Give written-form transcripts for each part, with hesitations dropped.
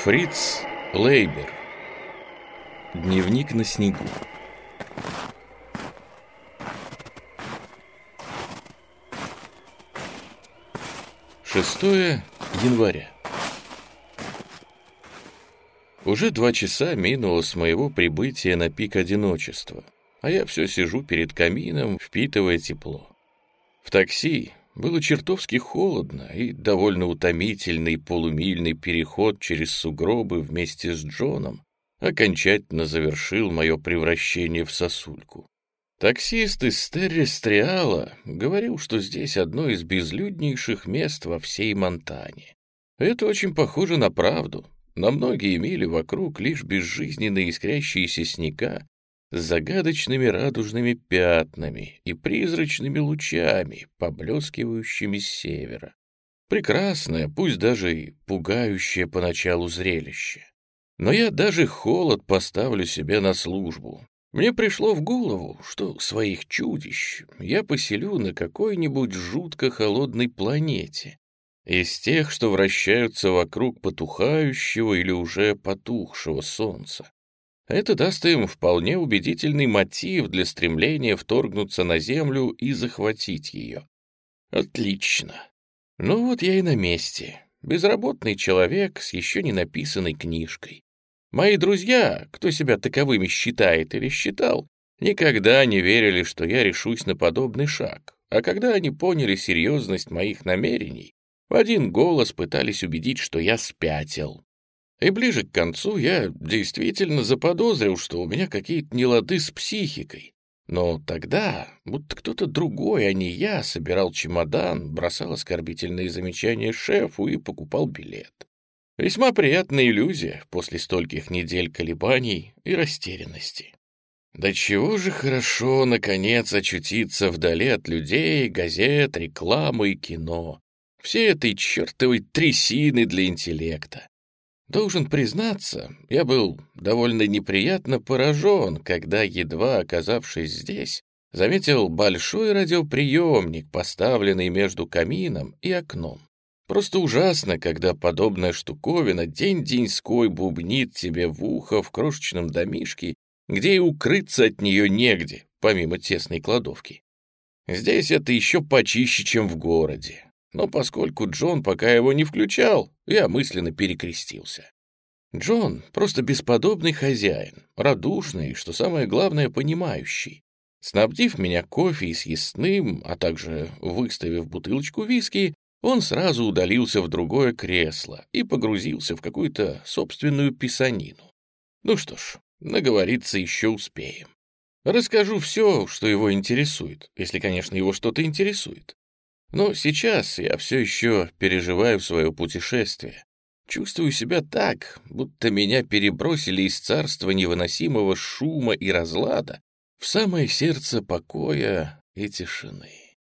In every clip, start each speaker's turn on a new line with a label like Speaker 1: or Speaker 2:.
Speaker 1: Фриц Лейбер. Дневник на снегу. Шестое января. Уже 2 часа минуло с моего прибытия на пик одиночества, а я все сижу перед камином, впитывая тепло. В такси было чертовски холодно, и довольно утомительный полумильный переход через сугробы вместе с Джоном окончательно завершил мое превращение в сосульку. Таксист из Террестриала говорил, что здесь одно из безлюднейших мест во всей Монтане. Это очень похоже на правду. На многие мили вокруг лишь безжизненные искрящиеся снега с загадочными радужными пятнами и призрачными лучами, поблескивающими с севера. Прекрасное, пусть даже и пугающее поначалу зрелище. Но я даже холод поставлю себе на службу. Мне пришло в голову, что своих чудищ я поселю на какой-нибудь жутко холодной планете, из тех, что вращаются вокруг потухающего или уже потухшего солнца. Это даст им вполне убедительный мотив для стремления вторгнуться на Землю и захватить ее. Отлично. Ну вот я и на месте. Безработный человек с еще не написанной книжкой. Мои друзья, кто себя таковыми считает или считал, никогда не верили, что я решусь на подобный шаг, а когда они поняли серьезность моих намерений, в один голос пытались убедить, что я спятил. И ближе к концу я действительно заподозрил, что у меня какие-то нелады с психикой. Но тогда, будто кто-то другой, а не я, собирал чемодан, бросал оскорбительные замечания шефу и покупал билет. Весьма приятная иллюзия после стольких недель колебаний и растерянности. Да чего же хорошо, наконец, очутиться вдали от людей, газет, рекламы и кино. Всей этой чертовой трясины для интеллекта. Должен признаться, я был довольно неприятно поражен, когда, едва оказавшись здесь, заметил большой радиоприемник, поставленный между камином и окном. Просто ужасно, когда подобная штуковина день-деньской бубнит тебе в ухо в крошечном домишке, где и укрыться от нее негде, помимо тесной кладовки. Здесь это еще почище, чем в городе. Но поскольку Джон пока его не включал, я мысленно перекрестился. Джон просто бесподобный хозяин, радушный и, что самое главное, понимающий. Снабдив меня кофе и съестным, а также выставив бутылочку виски, он сразу удалился в другое кресло и погрузился в какую-то собственную писанину. Ну что ж, наговориться еще успеем. Расскажу все, что его интересует, если, конечно, его что-то интересует. Но сейчас я все еще переживаю свое путешествие. Чувствую себя так, будто меня перебросили из царства невыносимого шума и разлада в самое сердце покоя и тишины.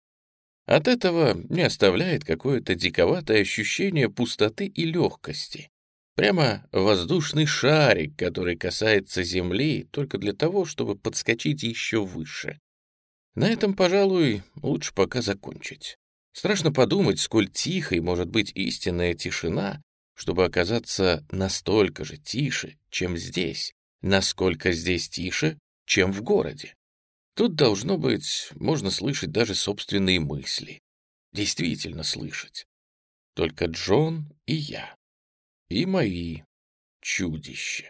Speaker 1: От этого не оставляет какое-то диковатое ощущение пустоты и легкости. Прямо воздушный шарик, который касается земли только для того, чтобы подскочить еще выше. На этом, пожалуй, лучше пока закончить. Страшно подумать, сколь тихой может быть истинная тишина, чтобы оказаться настолько же тише, чем здесь, насколько здесь тише, чем в городе. Тут, должно быть, можно слышать даже собственные мысли. Действительно слышать. Только Джон и я. И мои чудища.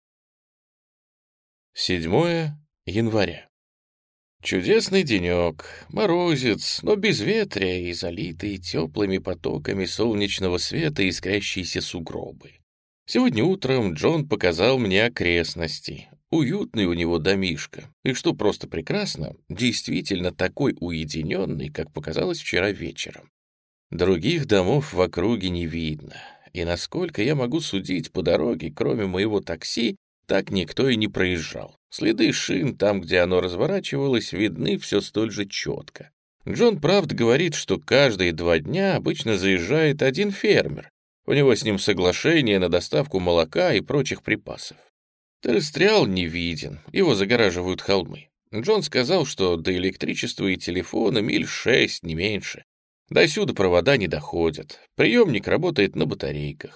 Speaker 1: 7 января. Чудесный денек, морозец, но безветрие и залитые теплыми потоками солнечного света искрящиеся сугробы. Сегодня утром Джон показал мне окрестности. Уютный у него домишко, и что просто прекрасно, действительно такой уединенный, как показалось вчера вечером. Других домов в округе не видно, и насколько я могу судить по дороге, кроме моего такси, так никто и не проезжал. Следы шин там, где оно разворачивалось, видны все столь же четко. Джон, правда, говорит, что каждые 2 дня обычно заезжает один фермер. У него с ним соглашение на доставку молока и прочих припасов. Террестриал не виден, его загораживают холмы. Джон сказал, что до электричества и телефона миль 6, не меньше. До сюда провода не доходят. Приемник работает на батарейках.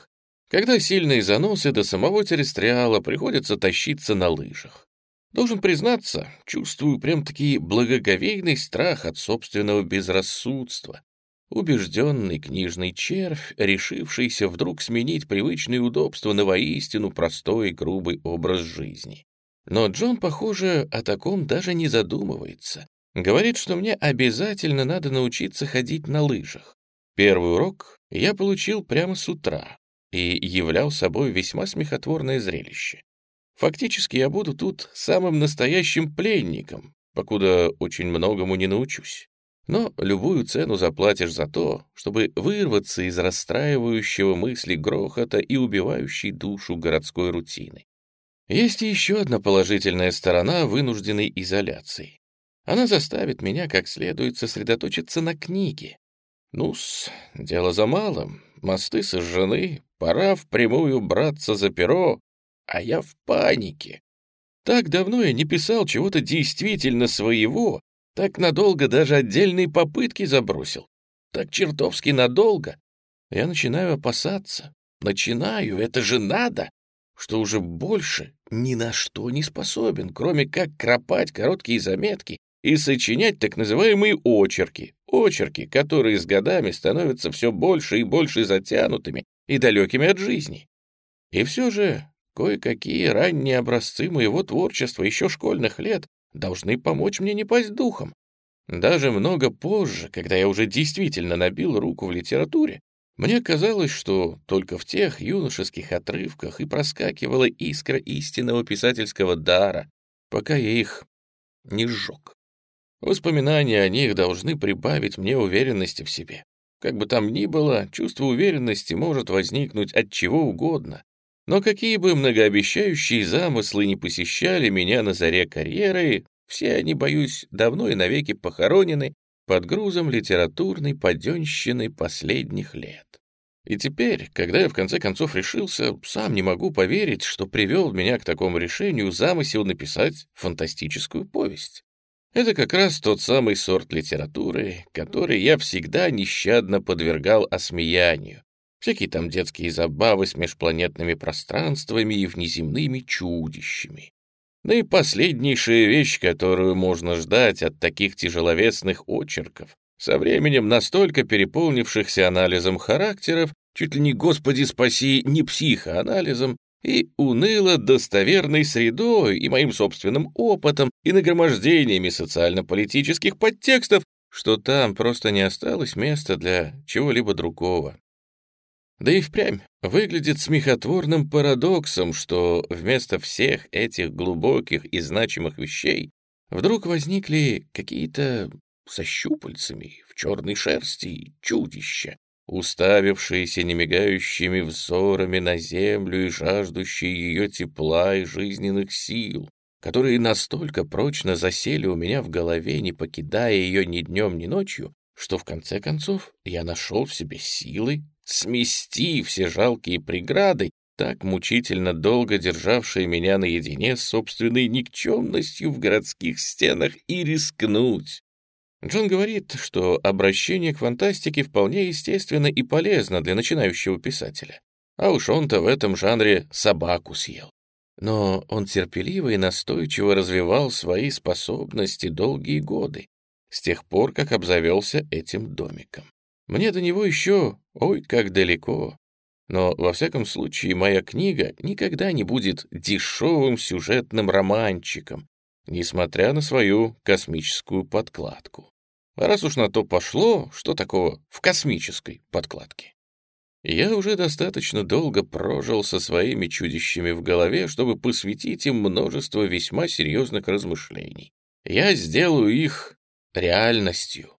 Speaker 1: Когда сильные заносы до самого террестриала приходится тащиться на лыжах. Должен признаться, чувствую прям-таки благоговейный страх от собственного безрассудства. Убежденный книжный червь, решившийся вдруг сменить привычные удобства на воистину простой и грубый образ жизни. Но Джон, похоже, о таком даже не задумывается. Говорит, что мне обязательно надо научиться ходить на лыжах. Первый урок я получил прямо с утра и являл собой весьма смехотворное зрелище. Фактически я буду тут самым настоящим пленником, покуда очень многому не научусь. Но любую цену заплатишь за то, чтобы вырваться из расстраивающего мысли грохота и убивающей душу городской рутины. Есть и еще одна положительная сторона вынужденной изоляции. Она заставит меня как следует сосредоточиться на книге. Ну-с, дело за малым. Мосты сожжены, пора впрямую браться за перо, а я в панике. Так давно я не писал чего-то действительно своего, так надолго даже отдельные попытки забросил. Так чертовски надолго. Я начинаю опасаться. Это же надо, что уже больше ни на что не способен, кроме как кропать короткие заметки и сочинять так называемые очерки. Очерки, которые с годами становятся все больше и больше затянутыми и далекими от жизни. И все же кое-какие ранние образцы моего творчества еще школьных лет должны помочь мне не пасть духом. Даже много позже, когда я уже действительно набил руку в литературе, мне казалось, что только в тех юношеских отрывках и проскакивала искра истинного писательского дара, пока я их не сжег. Воспоминания о них должны прибавить мне уверенности в себе. Как бы там ни было, чувство уверенности может возникнуть от чего угодно, но какие бы многообещающие замыслы не посещали меня на заре карьеры, все они, боюсь, давно и навеки похоронены под грузом литературной паденщины последних лет. И теперь, когда я в конце концов решился, сам не могу поверить, что привел меня к такому решению замысел написать фантастическую повесть. Это как раз тот самый сорт литературы, который я всегда нещадно подвергал осмеянию. Всякие там детские забавы с межпланетными пространствами и внеземными чудищами. Да и последнейшая вещь, которую можно ждать от таких тяжеловесных очерков, со временем настолько переполнившихся анализом характеров, чуть ли не, Господи спаси, не психоанализом, и уныло достоверной средой, и моим собственным опытом, и нагромождениями социально-политических подтекстов, что там просто не осталось места для чего-либо другого. Да и впрямь выглядит смехотворным парадоксом, что вместо всех этих глубоких и значимых вещей вдруг возникли какие-то со щупальцами в черной шерсти чудища, уставившиеся немигающими взорами на землю и жаждущие ее тепла и жизненных сил, которые настолько прочно засели у меня в голове, не покидая ее ни днем, ни ночью, что в конце концов я нашел в себе силы смести все жалкие преграды, так мучительно долго державшие меня наедине с собственной никчемностью в городских стенах, и рискнуть. Джон говорит, что обращение к фантастике вполне естественно и полезно для начинающего писателя. А уж он-то в этом жанре собаку съел. Но он терпеливо и настойчиво развивал свои способности долгие годы, с тех пор, как обзавелся этим домиком. Мне до него еще, ой, как далеко. Но, во всяком случае, моя книга никогда не будет дешевым сюжетным романчиком, несмотря на свою космическую подкладку. А раз уж на то пошло, что такого в космической подкладке? Я уже достаточно долго прожил со своими чудищами в голове, чтобы посвятить им множество весьма серьезных размышлений. Я сделаю их реальностью.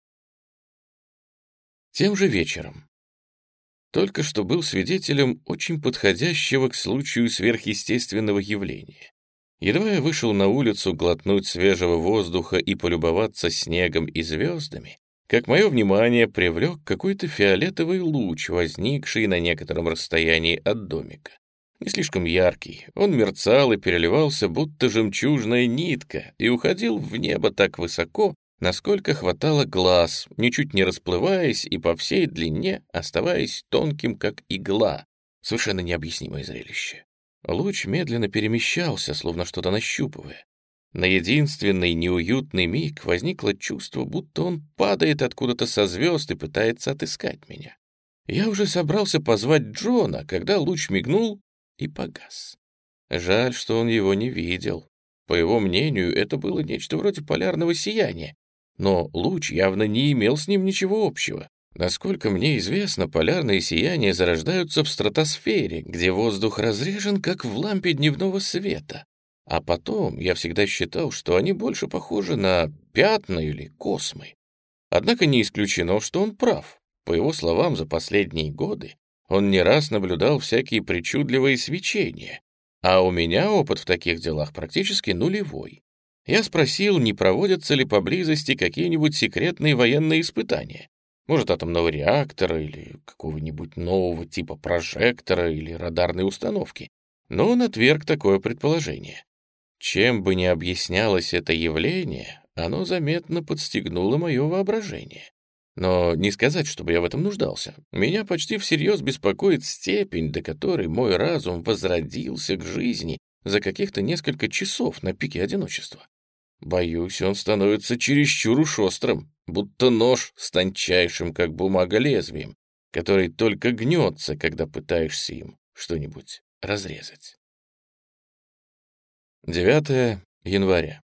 Speaker 1: Тем же вечером. Только что был свидетелем очень подходящего к случаю сверхъестественного явления. Едва я вышел на улицу глотнуть свежего воздуха и полюбоваться снегом и звездами, как мое внимание привлек какой-то фиолетовый луч, возникший на некотором расстоянии от домика. Не слишком яркий, он мерцал и переливался, будто жемчужная нитка, и уходил в небо так высоко, насколько хватало глаз, ничуть не расплываясь и по всей длине оставаясь тонким, как игла. Совершенно необъяснимое зрелище. Луч медленно перемещался, словно что-то нащупывая. На единственный неуютный миг возникло чувство, будто он падает откуда-то со звезд и пытается отыскать меня. Я уже собрался позвать Джона, когда луч мигнул и погас. Жаль, что он его не видел. По его мнению, это было нечто вроде полярного сияния, но луч явно не имел с ним ничего общего. Насколько мне известно, полярные сияния зарождаются в стратосфере, где воздух разрежен, как в лампе дневного света. А потом я всегда считал, что они больше похожи на пятна или космы. Однако не исключено, что он прав. По его словам, за последние годы он не раз наблюдал всякие причудливые свечения, а у меня опыт в таких делах практически нулевой. Я спросил, не проводятся ли поблизости какие-нибудь секретные военные испытания. Может, атомного реактора или какого-нибудь нового типа прожектора или радарной установки. Но он отверг такое предположение. Чем бы ни объяснялось это явление, оно заметно подстегнуло мое воображение. Но не сказать, чтобы я в этом нуждался. Меня почти всерьез беспокоит степень, до которой мой разум возродился к жизни за каких-то несколько часов на пике одиночества. Боюсь, он становится чересчур уж острым, будто нож с тончайшим, как бумага, лезвием, который только гнется, когда пытаешься им что-нибудь разрезать. 9 января.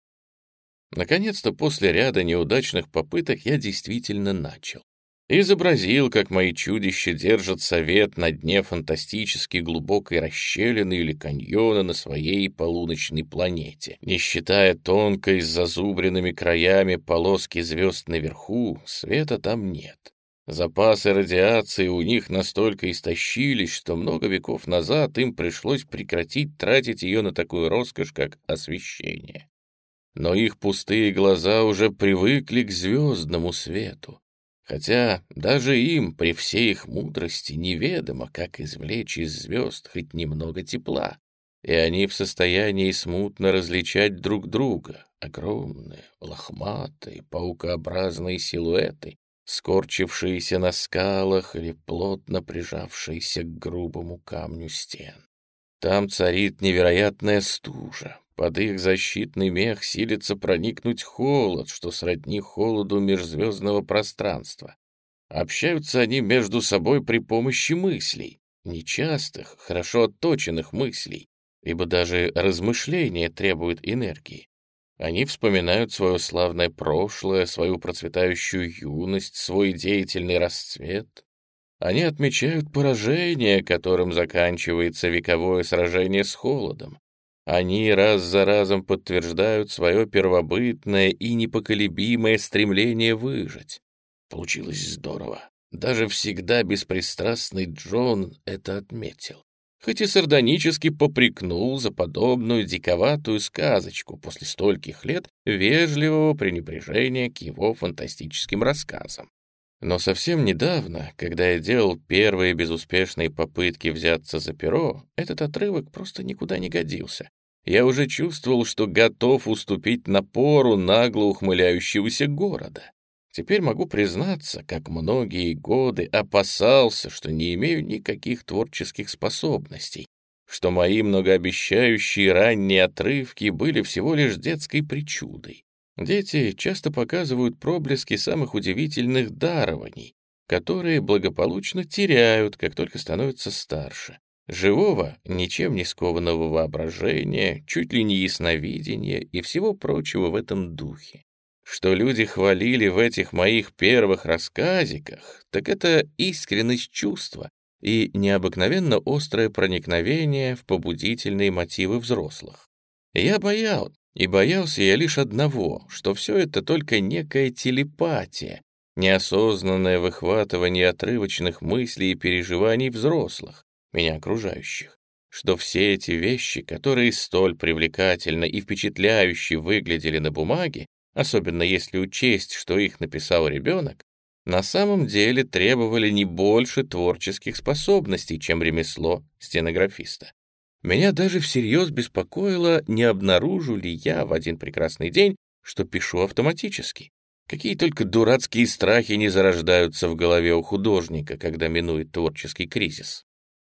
Speaker 1: Наконец-то после ряда неудачных попыток я действительно начал. Изобразил, как мои чудища держат совет на дне фантастически глубокой расщелины или каньона на своей полуночной планете. Не считая тонкой с зазубренными краями полоски звезд наверху, света там нет. Запасы радиации у них настолько истощились, что много веков назад им пришлось прекратить тратить ее на такую роскошь, как освещение. Но их пустые глаза уже привыкли к звездному свету. Хотя даже им, при всей их мудрости, неведомо, как извлечь из звезд хоть немного тепла. И они в состоянии смутно различать друг друга, огромные, лохматые, паукообразные силуэты, скорчившиеся на скалах или плотно прижавшиеся к грубому камню стен. Там царит невероятная стужа. Под их защитный мех силится проникнуть холод, что сродни холоду межзвездного пространства. Общаются они между собой при помощи мыслей, нечастых, хорошо отточенных мыслей, ибо даже размышления требуют энергии. Они вспоминают свое славное прошлое, свою процветающую юность, свой деятельный расцвет. Они отмечают поражение, которым заканчивается вековое сражение с холодом. Они раз за разом подтверждают свое первобытное и непоколебимое стремление выжить. Получилось здорово. Даже всегда беспристрастный Джон это отметил. Хоть и сардонически попрекнул за подобную диковатую сказочку после стольких лет вежливого пренебрежения к его фантастическим рассказам. Но совсем недавно, когда я делал первые безуспешные попытки взяться за перо, этот отрывок просто никуда не годился. Я уже чувствовал, что готов уступить напору нагло ухмыляющегося города. Теперь могу признаться, как многие годы опасался, что не имею никаких творческих способностей, что мои многообещающие ранние отрывки были всего лишь детской причудой. Дети часто показывают проблески самых удивительных дарований, которые благополучно теряют, как только становятся старше. Живого, ничем не скованного воображения, чуть ли не ясновидения и всего прочего в этом духе. Что люди хвалили в этих моих первых рассказиках, так это искренность чувства и необыкновенно острое проникновение в побудительные мотивы взрослых. Я боялся я лишь одного, что все это только некая телепатия, неосознанное выхватывание отрывочных мыслей и переживаний взрослых, меня окружающих, что все эти вещи, которые столь привлекательно и впечатляюще выглядели на бумаге, особенно если учесть, что их написал ребенок, на самом деле требовали не больше творческих способностей, чем ремесло стенографиста. Меня даже всерьез беспокоило, не обнаружу ли я в один прекрасный день, что пишу автоматически. Какие только дурацкие страхи не зарождаются в голове у художника, когда минует творческий кризис.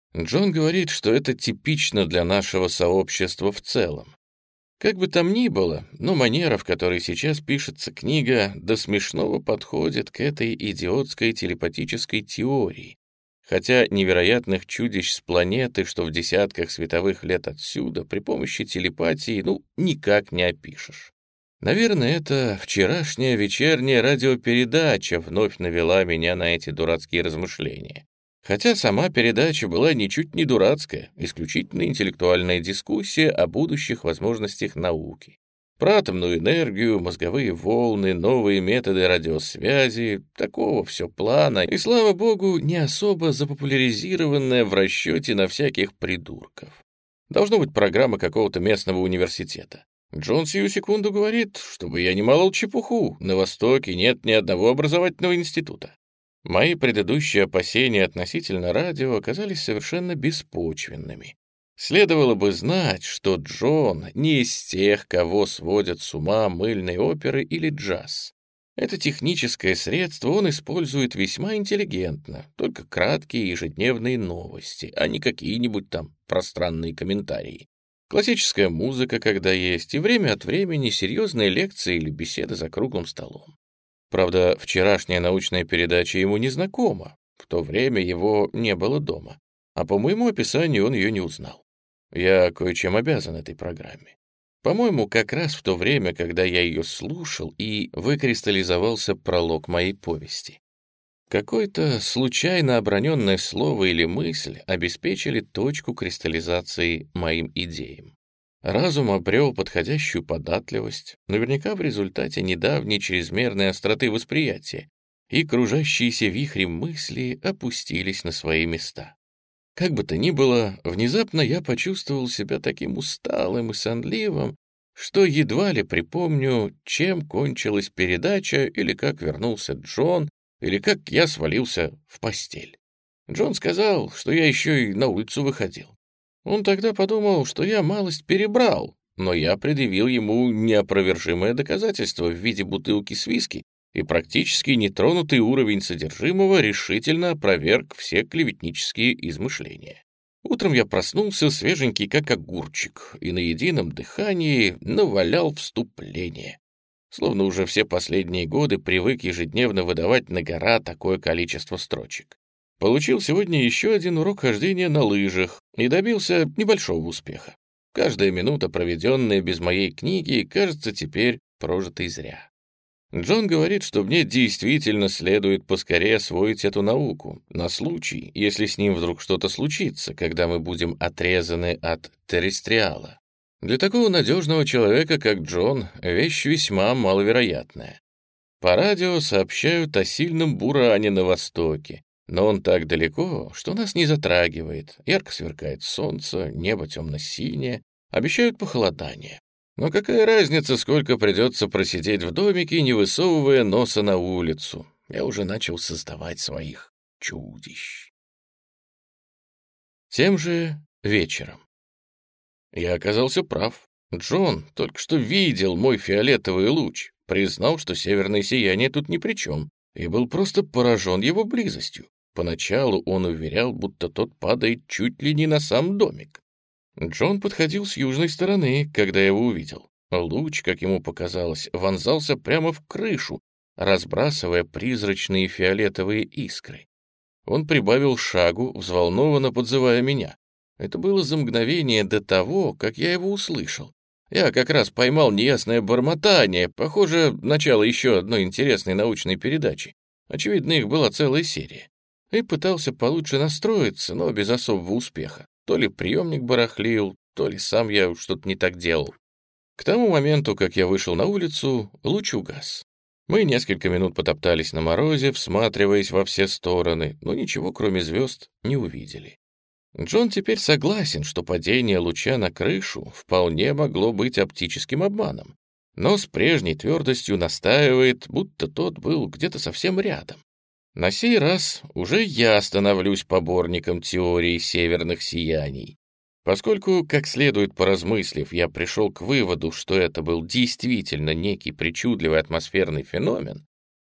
Speaker 1: Джон говорит, что это типично для нашего сообщества в целом. Как бы там ни было, но манера, в которой сейчас пишется книга, до смешного подходит к этой идиотской телепатической теории, хотя невероятных чудищ с планеты, что в десятках световых лет отсюда, при помощи телепатии, никак не опишешь. Наверное, это вчерашняя вечерняя радиопередача вновь навела меня на эти дурацкие размышления. Хотя сама передача была ничуть не дурацкая, исключительно интеллектуальная дискуссия о будущих возможностях науки. Про атомную энергию, мозговые волны, новые методы радиосвязи, такого все плана, и, слава богу, не особо запопуляризированная в расчете на всяких придурков. Должно быть программа какого-то местного университета. Джон сию секунду говорит, чтобы я не молол чепуху, на Востоке нет ни одного образовательного института. Мои предыдущие опасения относительно радио оказались совершенно беспочвенными. Следовало бы знать, что Джон не из тех, кого сводят с ума мыльные оперы или джаз. Это техническое средство он использует весьма интеллигентно, только краткие ежедневные новости, а не какие-нибудь там пространные комментарии. Классическая музыка, когда есть, и время от времени серьезные лекции или беседы за круглым столом. Правда, вчерашняя научная передача ему не знакома, в то время его не было дома, а по моему описанию он ее не узнал. Я кое-чем обязан этой программе. По-моему, как раз в то время, когда я ее слушал, и выкристаллизовался пролог моей повести. Какое-то случайно оброненное слово или мысль обеспечили точку кристаллизации моим идеям. Разум обрел подходящую податливость, наверняка в результате недавней чрезмерной остроты восприятия, и кружащиеся вихри мысли опустились на свои места. Как бы то ни было, внезапно я почувствовал себя таким усталым и сонливым, что едва ли припомню, чем кончилась передача, или как вернулся Джон, или как я свалился в постель. Джон сказал, что я еще и на улицу выходил. Он тогда подумал, что я малость перебрал, но я предъявил ему неопровержимое доказательство в виде бутылки с виски, и практически нетронутый уровень содержимого решительно опроверг все клеветнические измышления. Утром я проснулся свеженький, как огурчик, и на едином дыхании навалял вступление. Словно уже все последние годы привык ежедневно выдавать на гора такое количество строчек. Получил сегодня еще один урок хождения на лыжах и добился небольшого успеха. Каждая минута, проведенная без моей книги, кажется теперь прожитой зря. Джон говорит, что мне действительно следует поскорее освоить эту науку, на случай, если с ним вдруг что-то случится, когда мы будем отрезаны от террестриала. Для такого надежного человека, как Джон, вещь весьма маловероятная. По радио сообщают о сильном буране на востоке, но он так далеко, что нас не затрагивает. Ярко сверкает солнце, небо темно-синее, обещают похолодание. Но какая разница, сколько придется просидеть в домике, не высовывая носа на улицу? Я уже начал создавать своих чудищ. Тем же вечером. Я оказался прав. Джон только что видел мой фиолетовый луч, признал, что северное сияние тут ни при чем, и был просто поражен его близостью. Поначалу он уверял, будто тот падает чуть ли не на сам домик. Джон подходил с южной стороны, когда я его увидел. Луч, как ему показалось, вонзался прямо в крышу, разбрасывая призрачные фиолетовые искры. Он прибавил шагу, взволнованно подзывая меня. Это было за мгновение до того, как я его услышал. Я как раз поймал неясное бормотание, похоже, начало еще одной интересной научной передачи. Очевидно, их была целая серия. И пытался получше настроиться, но без особого успеха. То ли приемник барахлил, то ли сам я что-то не так делал. К тому моменту, как я вышел на улицу, луч угас. Мы несколько минут потоптались на морозе, всматриваясь во все стороны, но ничего, кроме звезд, не увидели. Джон теперь согласен, что падение луча на крышу вполне могло быть оптическим обманом, но с прежней твердостью настаивает, будто тот был где-то совсем рядом. На сей раз уже я становлюсь поборником теории северных сияний. Поскольку, как следует поразмыслив, я пришел к выводу, что это был действительно некий причудливый атмосферный феномен,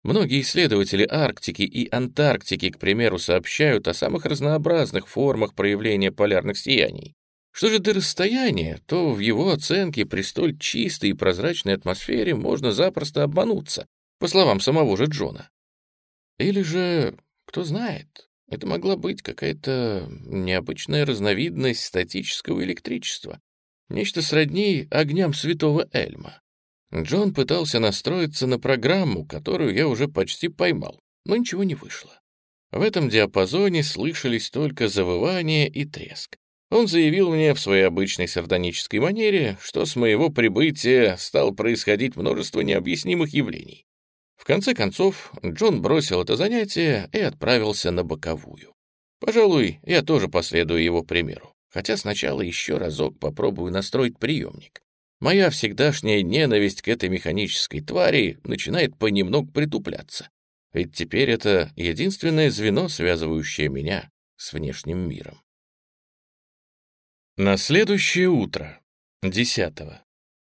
Speaker 1: Многие исследователи Арктики и Антарктики, к примеру, сообщают о самых разнообразных формах проявления полярных сияний. Что же до расстояния, то в его оценке при столь чистой и прозрачной атмосфере можно запросто обмануться, по словам самого же Джона. Или же, кто знает, это могла быть какая-то необычная разновидность статического электричества, нечто сродни огням святого Эльма. Джон пытался настроиться на программу, которую я уже почти поймал, но ничего не вышло. В этом диапазоне слышались только завывание и треск. Он заявил мне в своей обычной сардонической манере, что с моего прибытия стало происходить множество необъяснимых явлений. В конце концов, Джон бросил это занятие и отправился на боковую. Пожалуй, я тоже последую его примеру, хотя сначала еще разок попробую настроить приемник. Моя всегдашняя ненависть к этой механической твари начинает понемногу притупляться, ведь теперь это единственное звено, связывающее меня с внешним миром. На следующее утро, 10-го,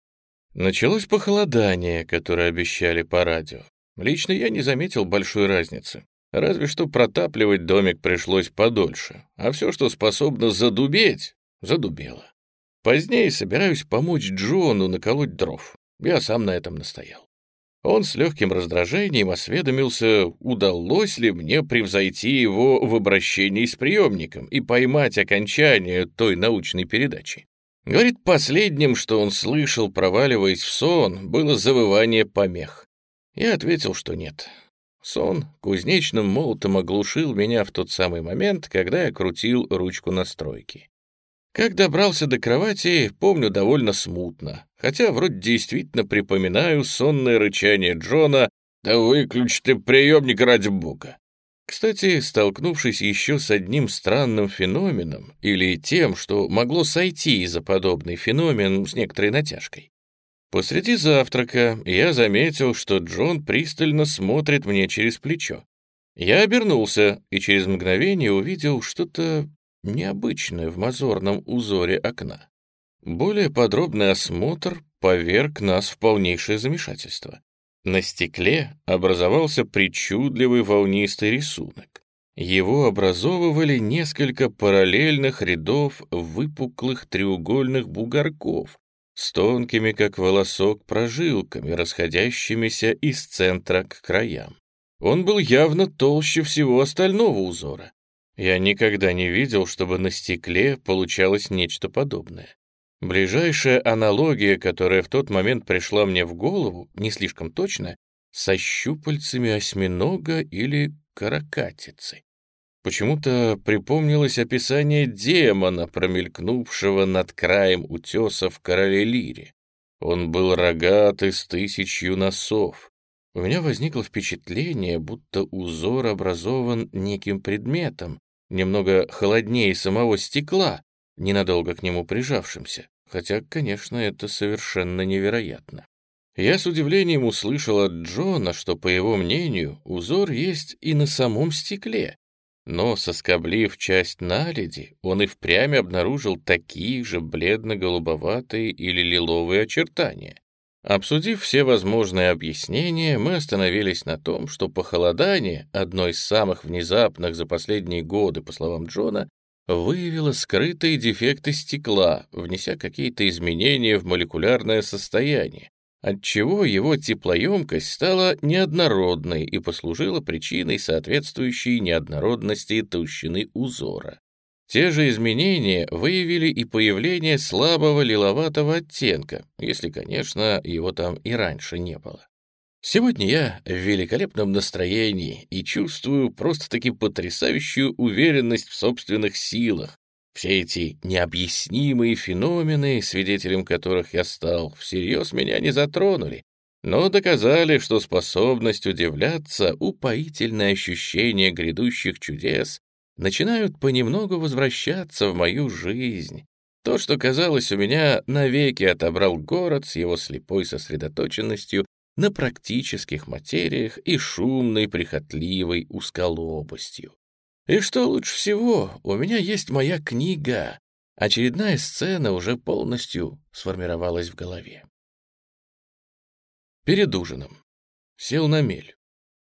Speaker 1: началось похолодание, которое обещали по радио. Лично я не заметил большой разницы. Разве что протапливать домик пришлось подольше, а все, что способно задубеть, задубело. Позднее собираюсь помочь Джону наколоть дров. Я сам на этом настоял. Он с легким раздражением осведомился, удалось ли мне превзойти его в обращении с приемником и поймать окончание той научной передачи. Говорит, последним, что он слышал, проваливаясь в сон, было завывание помех. Я ответил, что нет. Сон кузнечным молотом оглушил меня в тот самый момент, когда я крутил ручку настройки. Как добрался до кровати, помню довольно смутно, хотя вроде действительно припоминаю сонное рычание Джона: «Да выключи ты приемник, ради бога!». Кстати, столкнувшись еще с одним странным феноменом, или тем, что могло сойти за подобный феномен с некоторой натяжкой. Посреди завтрака я заметил, что Джон пристально смотрит мне через плечо. Я обернулся и через мгновение увидел что-то необычное в мозорном узоре окна. Более подробный осмотр поверг нас в полнейшее замешательство. На стекле образовался причудливый волнистый рисунок. Его образовывали несколько параллельных рядов выпуклых треугольных бугорков с тонкими, как волосок, прожилками, расходящимися из центра к краям. Он был явно толще всего остального узора. Я никогда не видел, чтобы на стекле получалось нечто подобное. Ближайшая аналогия, которая в тот момент пришла мне в голову, не слишком точно, со щупальцами осьминога или каракатицы. Почему-то припомнилось описание демона, промелькнувшего над краем утеса в «Короле Лире». Он был рогатый с 1000 носов. У меня возникло впечатление, будто узор образован неким предметом, немного холоднее самого стекла, ненадолго к нему прижавшимся, хотя, конечно, это совершенно невероятно. Я с удивлением услышал от Джона, что, по его мнению, узор есть и на самом стекле, но, соскоблив часть наледи, он и впрямь обнаружил такие же бледно-голубоватые или лиловые очертания. Обсудив все возможные объяснения, мы остановились на том, что похолодание, одно из самых внезапных за последние годы, по словам Джона, выявило скрытые дефекты стекла, внеся какие-то изменения в молекулярное состояние, отчего его теплоемкость стала неоднородной и послужила причиной соответствующей неоднородности толщины узора. Те же изменения выявили и появление слабого лиловатого оттенка, если, конечно, его там и раньше не было. Сегодня я в великолепном настроении и чувствую просто-таки потрясающую уверенность в собственных силах. Все эти необъяснимые феномены, свидетелем которых я стал, всерьез меня не затронули, но доказали, что способность удивляться, упоительное ощущение грядущих чудес начинают понемногу возвращаться в мою жизнь. То, что, казалось, у меня навеки отобрал город с его слепой сосредоточенностью на практических материях и шумной, прихотливой узколобостью. И что лучше всего, у меня есть моя книга. Очередная сцена уже полностью сформировалась в голове. Перед ужином сел на мель.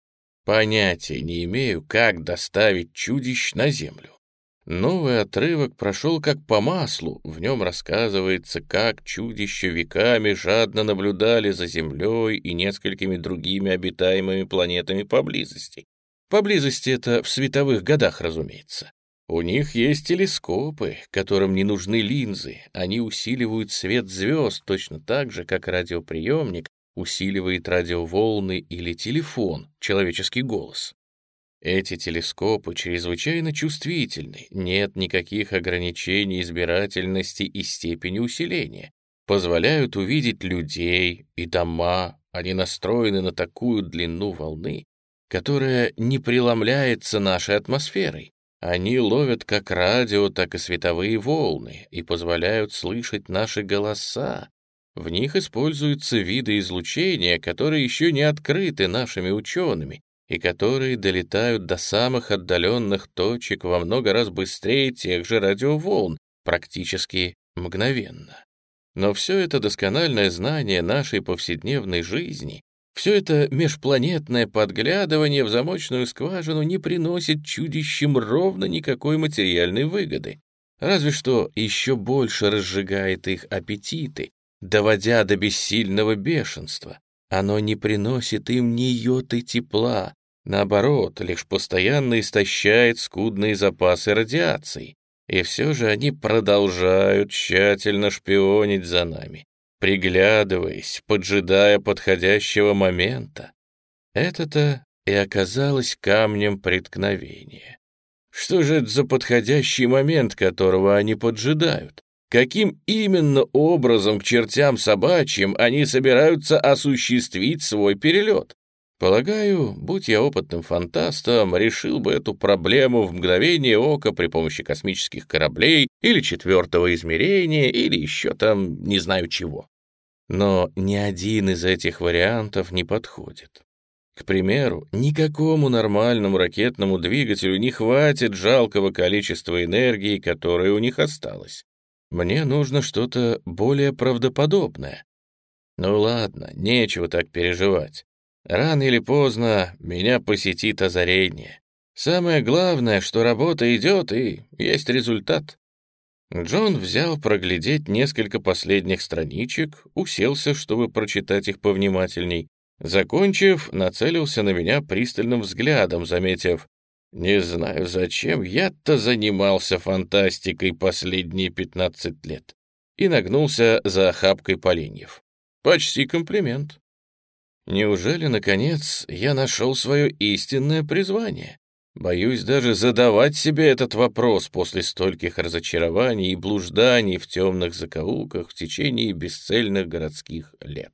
Speaker 1: Понятия не имею, как доставить чудищ на Землю. Новый отрывок прошел как по маслу, в нем рассказывается, как чудища веками жадно наблюдали за Землей и несколькими другими обитаемыми планетами поблизости. Поблизости это в световых годах, разумеется. У них есть телескопы, которым не нужны линзы, они усиливают свет звезд точно так же, как радиоприемник усиливает радиоволны или телефон, человеческий голос. Эти телескопы чрезвычайно чувствительны, нет никаких ограничений избирательности и степени усиления. Позволяют увидеть людей и дома, они настроены на такую длину волны, которая не преломляется нашей атмосферой. Они ловят как радио, так и световые волны и позволяют слышать наши голоса. В них используются виды излучения, которые еще не открыты нашими учеными и которые долетают до самых отдаленных точек во много раз быстрее тех же радиоволн, практически мгновенно. Но все это доскональное знание нашей повседневной жизни, все это межпланетное подглядывание в замочную скважину не приносит чудищам ровно никакой материальной выгоды, разве что еще больше разжигает их аппетиты, доводя до бессильного бешенства. Оно не приносит им ни йоты тепла, наоборот, лишь постоянно истощает скудные запасы радиации. И все же они продолжают тщательно шпионить за нами, приглядываясь, поджидая подходящего момента. Это-то и оказалось камнем преткновения. Что же это за подходящий момент, которого они поджидают? Каким именно образом к чертям собачьим они собираются осуществить свой перелет? Полагаю, будь я опытным фантастом, решил бы эту проблему в мгновение ока при помощи космических кораблей или четвертого измерения, или еще там не знаю чего. Но ни один из этих вариантов не подходит. К примеру, никакому нормальному ракетному двигателю не хватит жалкого количества энергии, которое у них осталось. Мне нужно что-то более правдоподобное. Ну ладно, нечего так переживать. Рано или поздно меня посетит озарение. Самое главное, что работа идет и есть результат. Джон взял проглядеть несколько последних страничек, уселся, чтобы прочитать их повнимательней. Закончив, нацелился на меня пристальным взглядом, заметив: «Не знаю, зачем я-то занимался фантастикой последние 15 лет», и нагнулся за охапкой поленьев. Почти комплимент. Неужели, наконец, я нашел свое истинное призвание? Боюсь даже задавать себе этот вопрос после стольких разочарований и блужданий в темных закоулках в течение бесцельных городских лет.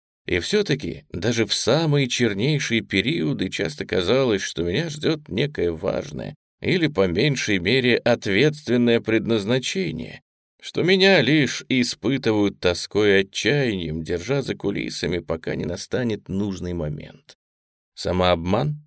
Speaker 1: И все-таки даже в самые чернейшие периоды часто казалось, что меня ждет некое важное или, по меньшей мере, ответственное предназначение, что меня лишь испытывают тоской и отчаянием, держа за кулисами, пока не настанет нужный момент. Самообман?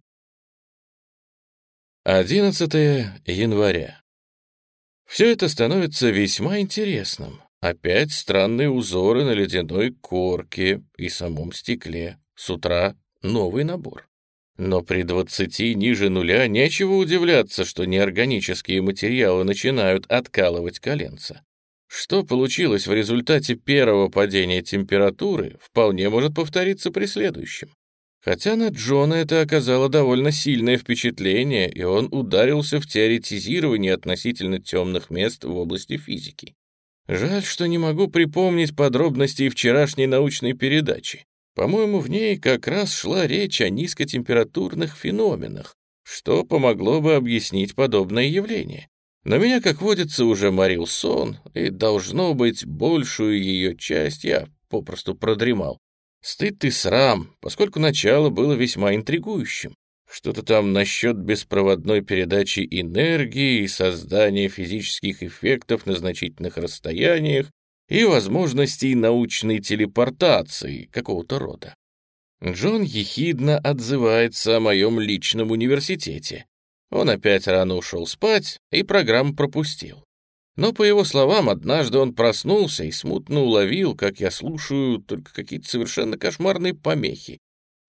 Speaker 1: 11 января. Все это становится весьма интересным. Опять странные узоры на ледяной корке и самом стекле. С утра новый набор. Но при 20 ниже нуля нечего удивляться, что неорганические материалы начинают откалывать коленца. Что получилось в результате первого падения температуры, вполне может повториться при следующем. Хотя на Джона это оказало довольно сильное впечатление, и он ударился в теоретизирование относительно темных мест в области физики. Жаль, что не могу припомнить подробностей вчерашней научной передачи. По-моему, в ней как раз шла речь о низкотемпературных феноменах, что помогло бы объяснить подобное явление. Но меня, как водится, уже морил сон, и, должно быть, большую ее часть я попросту продремал. Стыд и срам, поскольку начало было весьма интригующим. Что-то там насчет беспроводной передачи энергии и создания физических эффектов на значительных расстояниях и возможностей научной телепортации какого-то рода. Джон ехидно отзывается о моем личном университете. Он опять рано ушел спать и программу пропустил. Но, по его словам, однажды он проснулся и смутно уловил, как я слушаю только какие-то совершенно кошмарные помехи.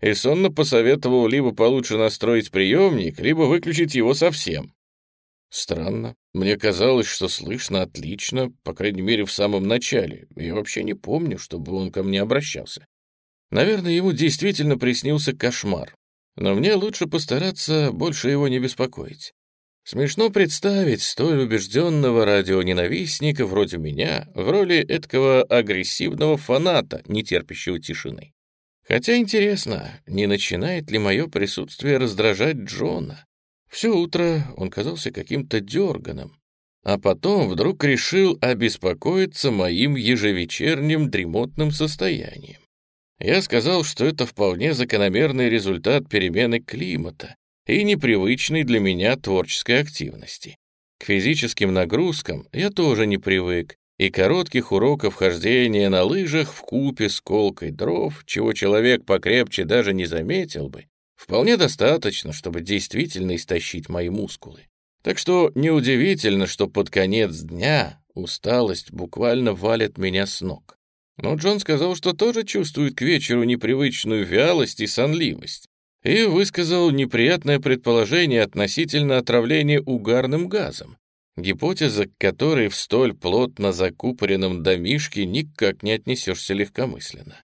Speaker 1: и сонно посоветовал либо получше настроить приемник, либо выключить его совсем. Странно. Мне казалось, что слышно отлично, по крайней мере, в самом начале. Я вообще не помню, чтобы он ко мне обращался. Наверное, ему действительно приснился кошмар. Но мне лучше постараться больше его не беспокоить. Смешно представить столь убежденного радионенавистника вроде меня в роли эткого агрессивного фаната, не терпящего тишины. Хотя интересно, не начинает ли мое присутствие раздражать Джона? Все утро он казался каким-то дерганым, а потом вдруг решил обеспокоиться моим ежевечерним дремотным состоянием. Я сказал, что это вполне закономерный результат перемены климата и непривычной для меня творческой активности. К физическим нагрузкам я тоже не привык, и коротких уроков хождения на лыжах вкупе с колкой дров, чего человек покрепче даже не заметил бы, вполне достаточно, чтобы действительно истощить мои мускулы. Так что неудивительно, что под конец дня усталость буквально валит меня с ног. Но Джон сказал, что тоже чувствует к вечеру непривычную вялость и сонливость, и высказал неприятное предположение относительно отравления угарным газом, гипотеза, к которой в столь плотно закупоренном домишке никак не отнесешься легкомысленно.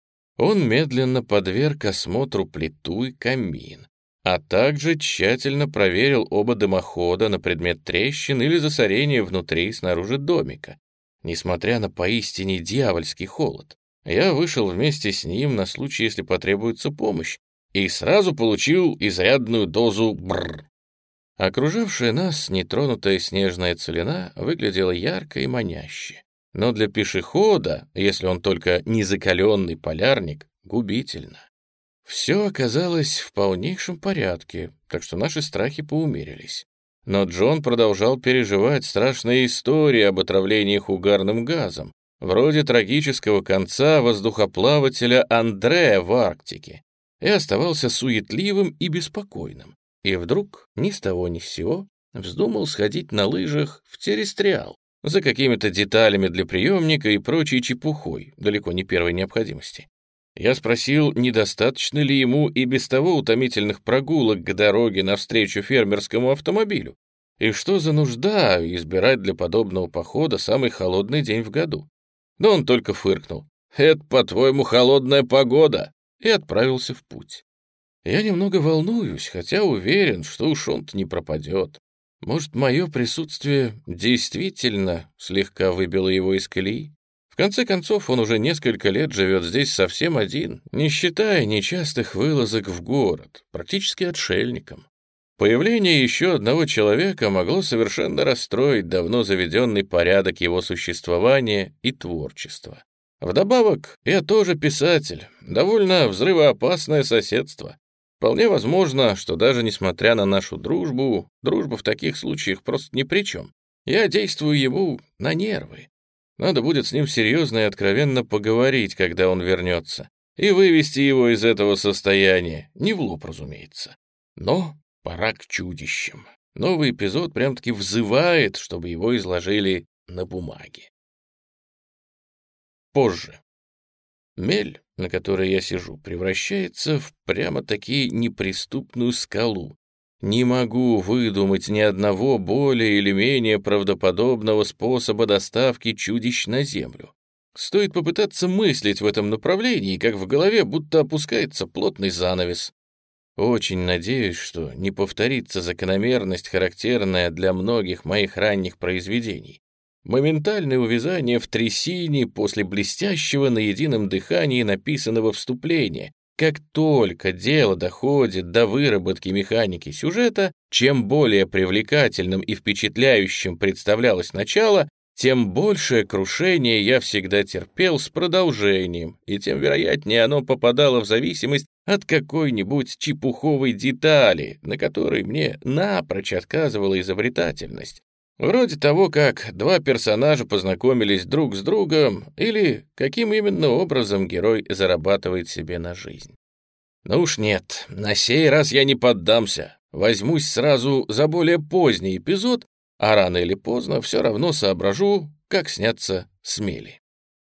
Speaker 1: Он медленно подверг осмотру плиту и камин, а также тщательно проверил оба дымохода на предмет трещин или засорения внутри и снаружи домика. Несмотря на поистине дьявольский холод, я вышел вместе с ним на случай, если потребуется помощь, и сразу получил изрядную дозу бррр. Окружавшая нас нетронутая снежная целина выглядела ярко и маняще. Но для пешехода, если он только не закаленный полярник, губительно. Все оказалось в полнейшем порядке, так что наши страхи поумерились. Но Джон продолжал переживать страшные истории об отравлениях угарным газом, вроде трагического конца воздухоплавателя Андре в Арктике, и оставался суетливым и беспокойным. И вдруг, ни с того ни с сего, вздумал сходить на лыжах в Терестриал за какими-то деталями для приемника и прочей чепухой, далеко не первой необходимости. Я спросил, недостаточно ли ему и без того утомительных прогулок к дороге навстречу фермерскому автомобилю, и что за нужда избирать для подобного похода самый холодный день в году. Да он только фыркнул. «Это, по-твоему, холодная погода?» и отправился в путь. Я немного волнуюсь, хотя уверен, что уж он-то не пропадет. Может, мое присутствие действительно слегка выбило его из колеи? В конце концов, он уже несколько лет живет здесь совсем один, не считая нечастых вылазок в город, практически отшельником. Появление еще одного человека могло совершенно расстроить давно заведенный порядок его существования и творчества. Вдобавок, я тоже писатель, довольно взрывоопасное соседство. Вполне возможно, что даже несмотря на нашу дружбу, дружба в таких случаях просто ни при чем. Я действую ему на нервы. Надо будет с ним серьезно и откровенно поговорить, когда он вернется, и вывести его из этого состояния, не в лоб, разумеется. Но пора к чудищам. Новый эпизод прям-таки взывает, чтобы его изложили на бумаге. Позже. Мель, на которой я сижу, превращается в прямо-таки неприступную скалу. Не могу выдумать ни одного более или менее правдоподобного способа доставки чудищ на Землю. Стоит попытаться мыслить в этом направлении, как в голове будто опускается плотный занавес. Очень надеюсь, что не повторится закономерность, характерная для многих моих ранних произведений. Моментальное увязание в трясине после блестящего на едином дыхании написанного вступления. Как только дело доходит до выработки механики сюжета, чем более привлекательным и впечатляющим представлялось начало, тем большее крушение я всегда терпел с продолжением, и тем вероятнее оно попадало в зависимость от какой-нибудь чепуховой детали, на которой мне напрочь отказывала изобретательность. Вроде того, как два персонажа познакомились друг с другом, или каким именно образом герой зарабатывает себе на жизнь. Ну уж нет, на сей раз я не поддамся. Возьмусь сразу за более поздний эпизод, а рано или поздно все равно соображу, как сняться с мели.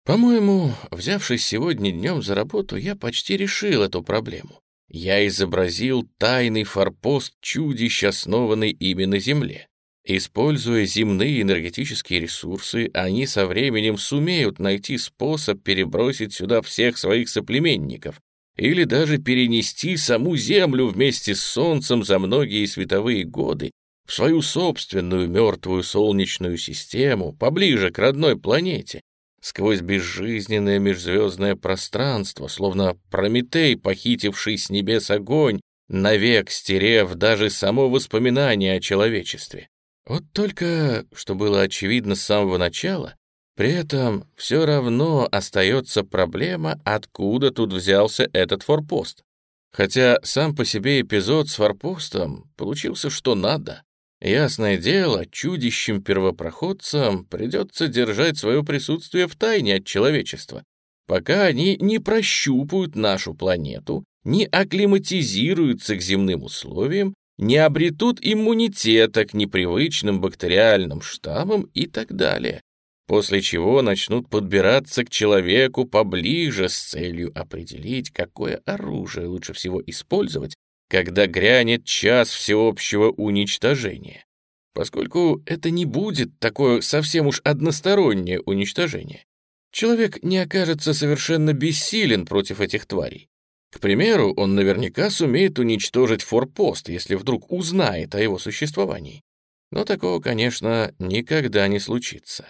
Speaker 1: По-моему, взявшись сегодня днем за работу, я почти решил эту проблему. Я изобразил тайный форпост чудищ, основанный ими на Земле. Используя земные энергетические ресурсы, они со временем сумеют найти способ перебросить сюда всех своих соплеменников или даже перенести саму Землю вместе с Солнцем за многие световые годы в свою собственную мертвую солнечную систему, поближе к родной планете, сквозь безжизненное межзвездное пространство, словно Прометей, похитивший с небес огонь, навек стерев даже само воспоминание о человечестве. Вот только, что было очевидно с самого начала, при этом все равно остается проблема, откуда тут взялся этот форпост. Хотя сам по себе эпизод с форпостом получился что надо. Ясное дело, чудищам-первопроходцам придется держать свое присутствие в тайне от человечества, пока они не прощупают нашу планету, не акклиматизируются к земным условиям, не обретут иммунитета к непривычным бактериальным штаммам и так далее, после чего начнут подбираться к человеку поближе с целью определить, какое оружие лучше всего использовать, когда грянет час всеобщего уничтожения. Поскольку это не будет такое совсем уж одностороннее уничтожение, человек не окажется совершенно бессилен против этих тварей. К примеру, он наверняка сумеет уничтожить форпост, если вдруг узнает о его существовании. Но такого, конечно, никогда не случится.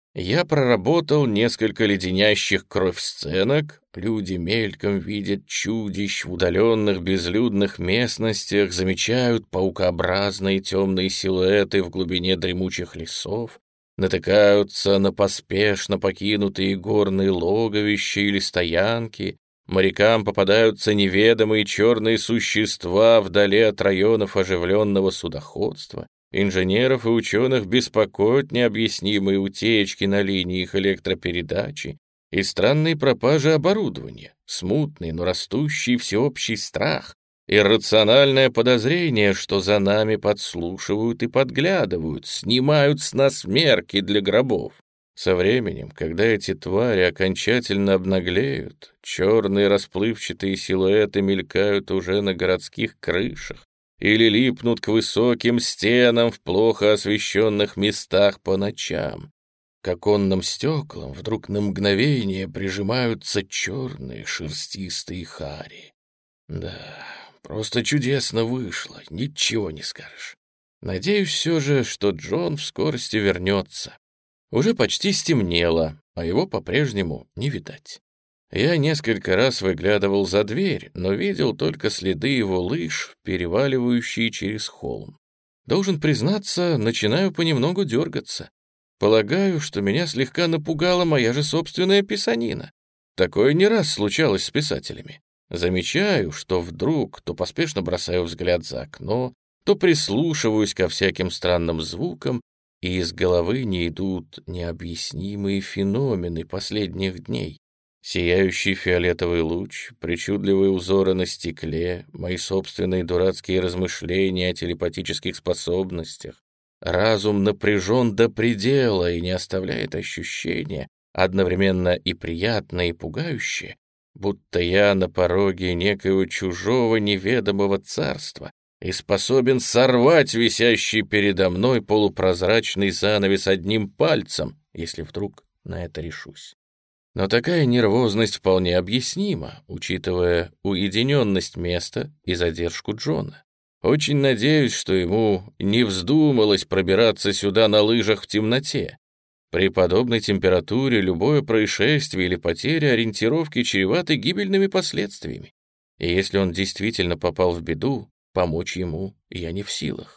Speaker 1: Я проработал несколько леденящих кровь сценок, люди мельком видят чудищ в удаленных безлюдных местностях, замечают паукообразные темные силуэты в глубине дремучих лесов, натыкаются на поспешно покинутые горные логовища или стоянки, морякам попадаются неведомые черные существа вдали от районов оживленного судоходства, инженеров и ученых беспокоят необъяснимые утечки на линиях электропередачи и странные пропажи оборудования, смутный, но растущий всеобщий страх, иррациональное подозрение, что за нами подслушивают и подглядывают, снимают с нас мерки для гробов. Со временем, когда эти твари окончательно обнаглеют, черные расплывчатые силуэты мелькают уже на городских крышах или липнут к высоким стенам в плохо освещенных местах по ночам. К оконным стеклам вдруг на мгновение прижимаются черные шерстистые хари. Да, просто чудесно вышло, ничего не скажешь. Надеюсь все же, что Джон в скорости вернется. Уже почти стемнело, а его по-прежнему не видать. Я несколько раз выглядывал за дверь, но видел только следы его лыж, переваливающие через холм. Должен признаться, начинаю понемногу дергаться. Полагаю, что меня слегка напугала моя же собственная писанина. Такое не раз случалось с писателями. Замечаю, что вдруг то поспешно бросаю взгляд за окно, то прислушиваюсь ко всяким странным звукам, и из головы не идут необъяснимые феномены последних дней. Сияющий фиолетовый луч, причудливые узоры на стекле, мои собственные дурацкие размышления о телепатических способностях. Разум напряжен до предела и не оставляет ощущения, одновременно и приятное, и пугающее, будто я на пороге некоего чужого неведомого царства и способен сорвать висящий передо мной полупрозрачный занавес одним пальцем, если вдруг на это решусь. Но такая нервозность вполне объяснима, учитывая уединенность места и задержку Джона. Очень надеюсь, что ему не вздумалось пробираться сюда на лыжах в темноте. При подобной температуре любое происшествие или потеря ориентировки чреваты гибельными последствиями. И если он действительно попал в беду, помочь ему я не в силах.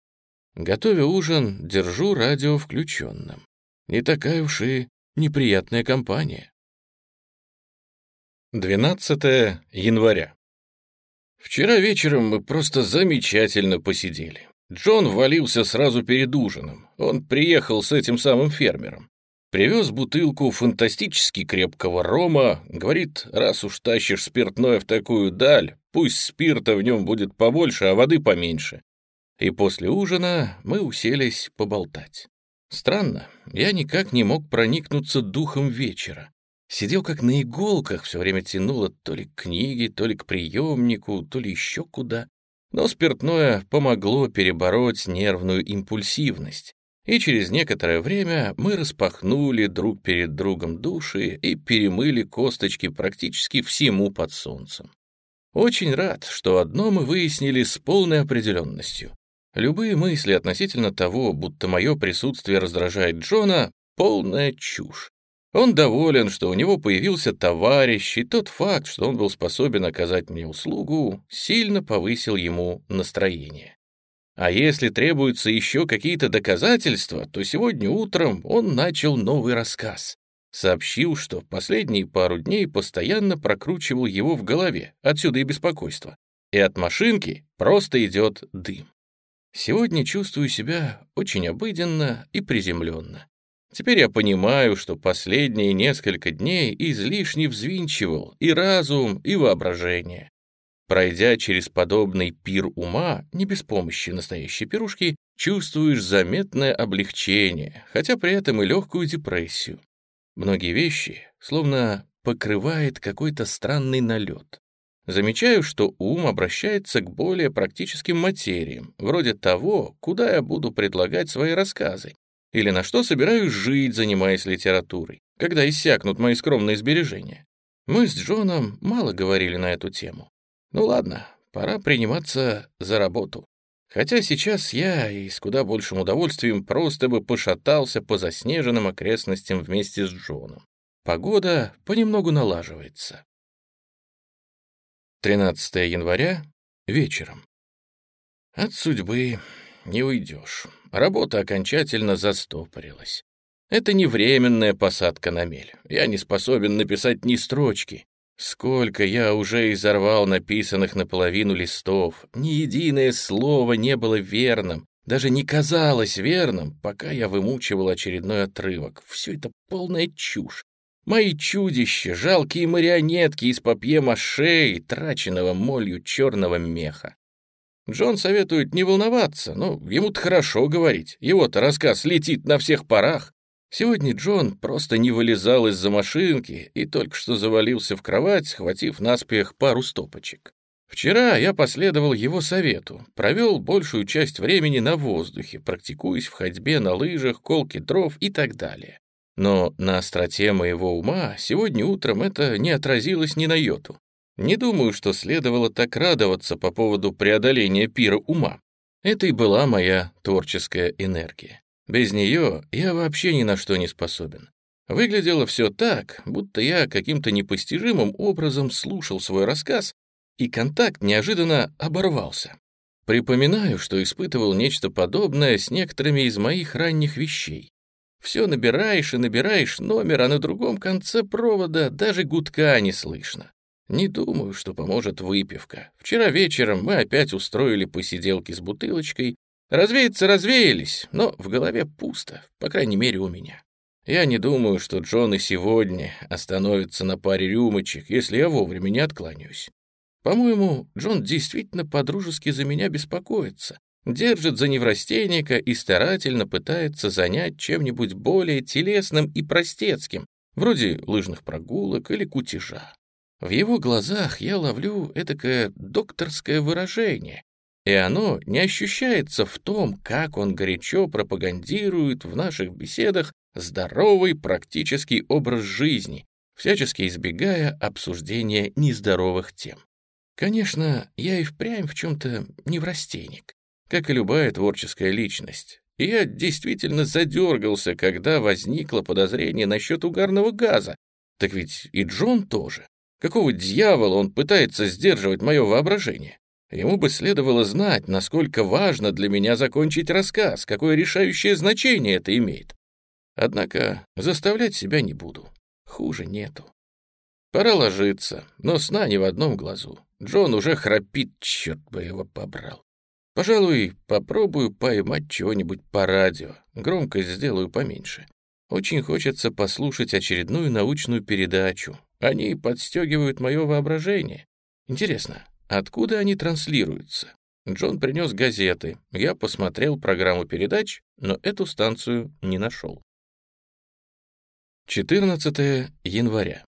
Speaker 1: Готовя ужин, держу радио включенным. Не такая уж и неприятная компания. 12 января. Вчера вечером мы просто замечательно посидели. Джон ввалился сразу перед ужином. Он приехал с этим самым фермером. Привез бутылку фантастически крепкого рома. Говорит, раз уж тащишь спиртное в такую даль, пусть спирта в нем будет побольше, а воды поменьше. И после ужина мы уселись поболтать. Странно, я никак не мог проникнуться духом вечера. Сидел как на иголках, все время тянуло то ли к книге, то ли к приемнику, то ли еще куда. Но спиртное помогло перебороть нервную импульсивность. И через некоторое время мы распахнули друг перед другом души и перемыли косточки практически всему под солнцем. Очень рад, что одно мы выяснили с полной определенностью. Любые мысли относительно того, будто мое присутствие раздражает Джона, полная чушь. Он доволен, что у него появился товарищ, и тот факт, что он был способен оказать мне услугу, сильно повысил ему настроение. А если требуются еще какие-то доказательства, то сегодня утром он начал новый рассказ. Сообщил, что последние пару дней постоянно прокручивал его в голове, отсюда и беспокойство. И от машинки просто идет дым. Сегодня чувствую себя очень обыденно и приземленно. Теперь я понимаю, что последние несколько дней излишне взвинчивал и разум, и воображение. Пройдя через подобный пир ума, не без помощи настоящей пирушки, чувствуешь заметное облегчение, хотя при этом и легкую депрессию. Многие вещи словно покрывает какой-то странный налет. Замечаю, что ум обращается к более практическим материям, вроде того, куда я буду предлагать свои рассказы, или на что собираюсь жить, занимаясь литературой, когда иссякнут мои скромные сбережения. Мы с Джоном мало говорили на эту тему. Ну ладно, пора приниматься за работу. Хотя сейчас я и с куда большим удовольствием просто бы пошатался по заснеженным окрестностям вместе с Джоном. Погода понемногу налаживается. 13 января, вечером. От судьбы не уйдешь. Работа окончательно застопорилась. Это не временная посадка на мель. Я не способен написать ни строчки. Сколько я уже изорвал написанных наполовину листов. Ни единое слово не было верным, даже не казалось верным, пока я вымучивал очередной отрывок. Все это полная чушь. Мои чудища, жалкие марионетки из папье-маше и траченного молью черного меха. Джон советует не волноваться, но ему-то хорошо говорить. Его-то рассказ летит на всех парах. Сегодня Джон просто не вылезал из-за машинки и только что завалился в кровать, схватив наспех пару стопочек. Вчера я последовал его совету, провел большую часть времени на воздухе, практикуясь в ходьбе на лыжах, колке дров и так далее. Но на остроте моего ума сегодня утром это не отразилось ни на йоту. Не думаю, что следовало так радоваться по поводу преодоления пира ума. Это и была моя творческая энергия. Без нее я вообще ни на что не способен. Выглядело все так, будто я каким-то непостижимым образом слушал свой рассказ, и контакт неожиданно оборвался. Припоминаю, что испытывал нечто подобное с некоторыми из моих ранних вещей. Все набираешь и набираешь номер, а на другом конце провода даже гудка не слышно. Не думаю, что поможет выпивка. Вчера вечером мы опять устроили посиделки с бутылочкой. Развеяться развеялись, но в голове пусто, по крайней мере у меня. Я не думаю, что Джон и сегодня остановится на паре рюмочек, если я вовремя не откланяюсь. По-моему, Джон действительно по-дружески за меня беспокоится, держит за неврастенника и старательно пытается занять чем-нибудь более телесным и простецким, вроде лыжных прогулок или кутежа. В его глазах я ловлю этакое докторское выражение, и оно не ощущается в том, как он горячо пропагандирует в наших беседах здоровый практический образ жизни, всячески избегая обсуждения нездоровых тем. Конечно, я и впрямь в чем-то неврастенник, как и любая творческая личность. И я действительно задергался, когда возникло подозрение насчет угарного газа. Так ведь и Джон тоже. Какого дьявола он пытается сдерживать мое воображение? Ему бы следовало знать, насколько важно для меня закончить рассказ, какое решающее значение это имеет. Однако заставлять себя не буду. Хуже нету. Пора ложиться, но сна ни в одном глазу. Джон уже храпит, черт бы его побрал. Пожалуй, попробую поймать чего-нибудь по радио, громкость сделаю поменьше. Очень хочется послушать очередную научную передачу. Они подстегивают мое воображение. Интересно, откуда они транслируются? Джон принес газеты, я посмотрел программу передач, но эту станцию не нашел. 14 января.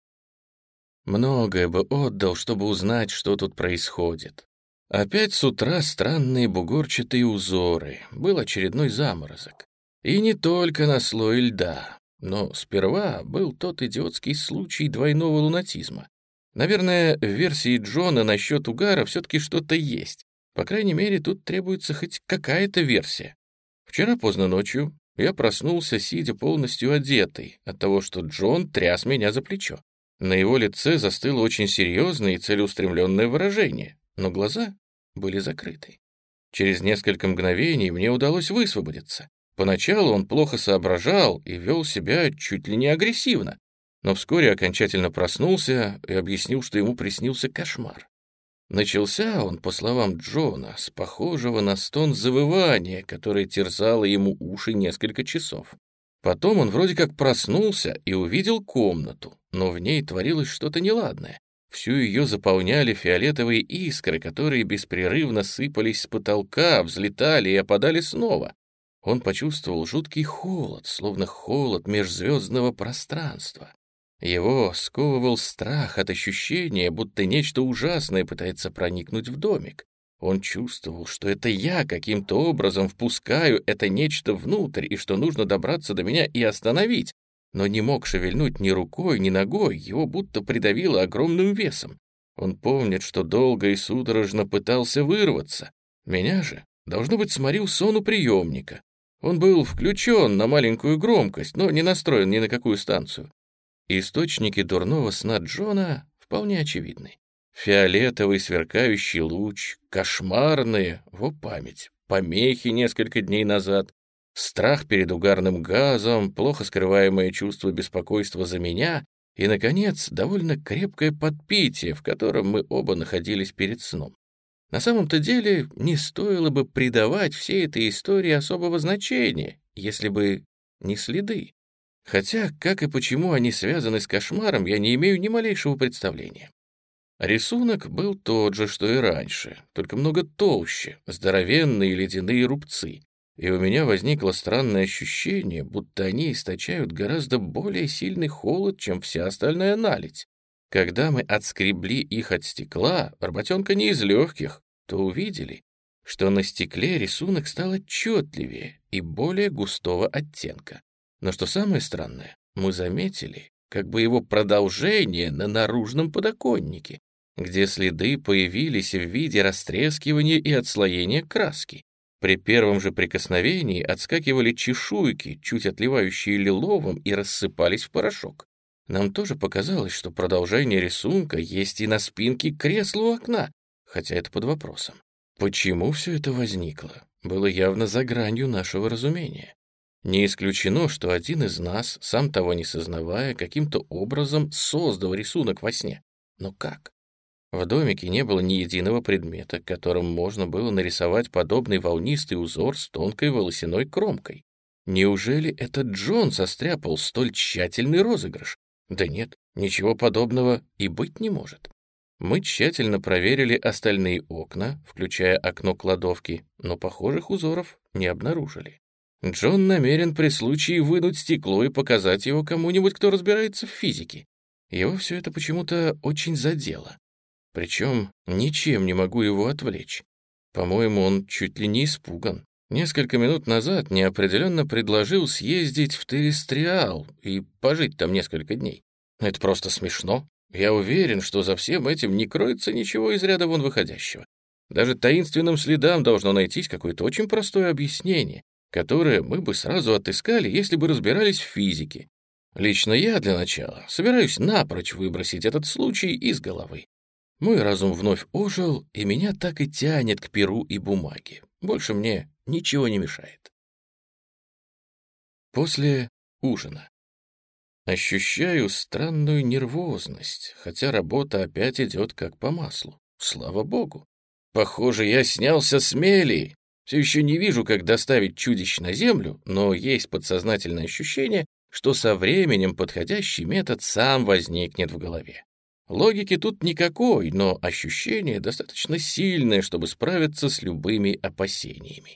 Speaker 1: Многое бы отдал, чтобы узнать, что тут происходит. Опять с утра странные бугорчатые узоры, был очередной заморозок. И не только на слое льда, но сперва был тот идиотский случай двойного лунатизма. Наверное, в версии Джона насчет угара все-таки что-то есть. По крайней мере, тут требуется хоть какая-то версия. Вчера поздно ночью я проснулся, сидя полностью одетый, от того, что Джон тряс меня за плечо. На его лице застыло очень серьезное и целеустремленное выражение, но глаза были закрыты. Через несколько мгновений мне удалось высвободиться. Поначалу он плохо соображал и вел себя чуть ли не агрессивно, но вскоре окончательно проснулся и объяснил, что ему приснился кошмар. Начался он, по словам Джона, с похожего на стон завывания, которое терзало ему уши несколько часов. Потом он вроде как проснулся и увидел комнату, но в ней творилось что-то неладное. Всю ее заполняли фиолетовые искры, которые беспрерывно сыпались с потолка, взлетали и опадали снова. Он почувствовал жуткий холод, словно холод межзвездного пространства. Его сковывал страх от ощущения, будто нечто ужасное пытается проникнуть в домик. Он чувствовал, что это я каким-то образом впускаю это нечто внутрь, и что нужно добраться до меня и остановить, но не мог шевельнуть ни рукой, ни ногой, его будто придавило огромным весом. Он помнит, что долго и судорожно пытался вырваться. Меня же, должно быть, сморил сон у приемника. Он был включен на маленькую громкость, но не настроен ни на какую станцию. Источники дурного сна Джона вполне очевидны. Фиолетовый сверкающий луч, кошмарные, во память, помехи несколько дней назад, страх перед угарным газом, плохо скрываемое чувство беспокойства за меня и, наконец, довольно крепкое подпитие, в котором мы оба находились перед сном. На самом-то деле не стоило бы придавать всей этой истории особого значения, если бы не следы. Хотя, как и почему они связаны с кошмаром, я не имею ни малейшего представления. Рисунок был тот же, что и раньше, только много толще, здоровенные ледяные рубцы, и у меня возникло странное ощущение, будто они источают гораздо более сильный холод, чем вся остальная наледь. Когда мы отскребли их от стекла, работенка не из легких, то увидели, что на стекле рисунок стал отчетливее и более густого оттенка. Но что самое странное, мы заметили как бы его продолжение на наружном подоконнике, где следы появились в виде растрескивания и отслоения краски. При первом же прикосновении отскакивали чешуйки, чуть отливающие лиловым, и рассыпались в порошок. Нам тоже показалось, что продолжение рисунка есть и на спинке кресла у окна, хотя это под вопросом. Почему все это возникло, было явно за гранью нашего разумения. Не исключено, что один из нас, сам того не сознавая, каким-то образом создал рисунок во сне. Но как? В домике не было ни единого предмета, которым можно было нарисовать подобный волнистый узор с тонкой волосяной кромкой. Неужели этот Джон состряпал столь тщательный розыгрыш? Да нет, ничего подобного и быть не может. Мы тщательно проверили остальные окна, включая окно кладовки, но похожих узоров не обнаружили. Джон намерен при случае вынуть стекло и показать его кому-нибудь, кто разбирается в физике. Его все это почему-то очень задело. Причем ничем не могу его отвлечь. По-моему, он чуть ли не испуган. Несколько минут назад неопределенно предложил съездить в Терестриал и пожить там несколько дней. Это просто смешно. Я уверен, что за всем этим не кроется ничего из ряда вон выходящего. Даже таинственным следам должно найтись какое-то очень простое объяснение, которое мы бы сразу отыскали, если бы разбирались в физике. Лично я для начала собираюсь напрочь выбросить этот случай из головы. Мой разум вновь ожил, и меня так и тянет к перу и бумаге. Больше мне ничего не мешает. После ужина. Ощущаю странную нервозность, хотя работа опять идет как по маслу. Слава богу. Похоже, я снялся с мели. Все еще не вижу, как доставить чудищ на землю, но есть подсознательное ощущение, что со временем подходящий метод сам возникнет в голове. Логики тут никакой, но ощущение достаточно сильное, чтобы справиться с любыми опасениями.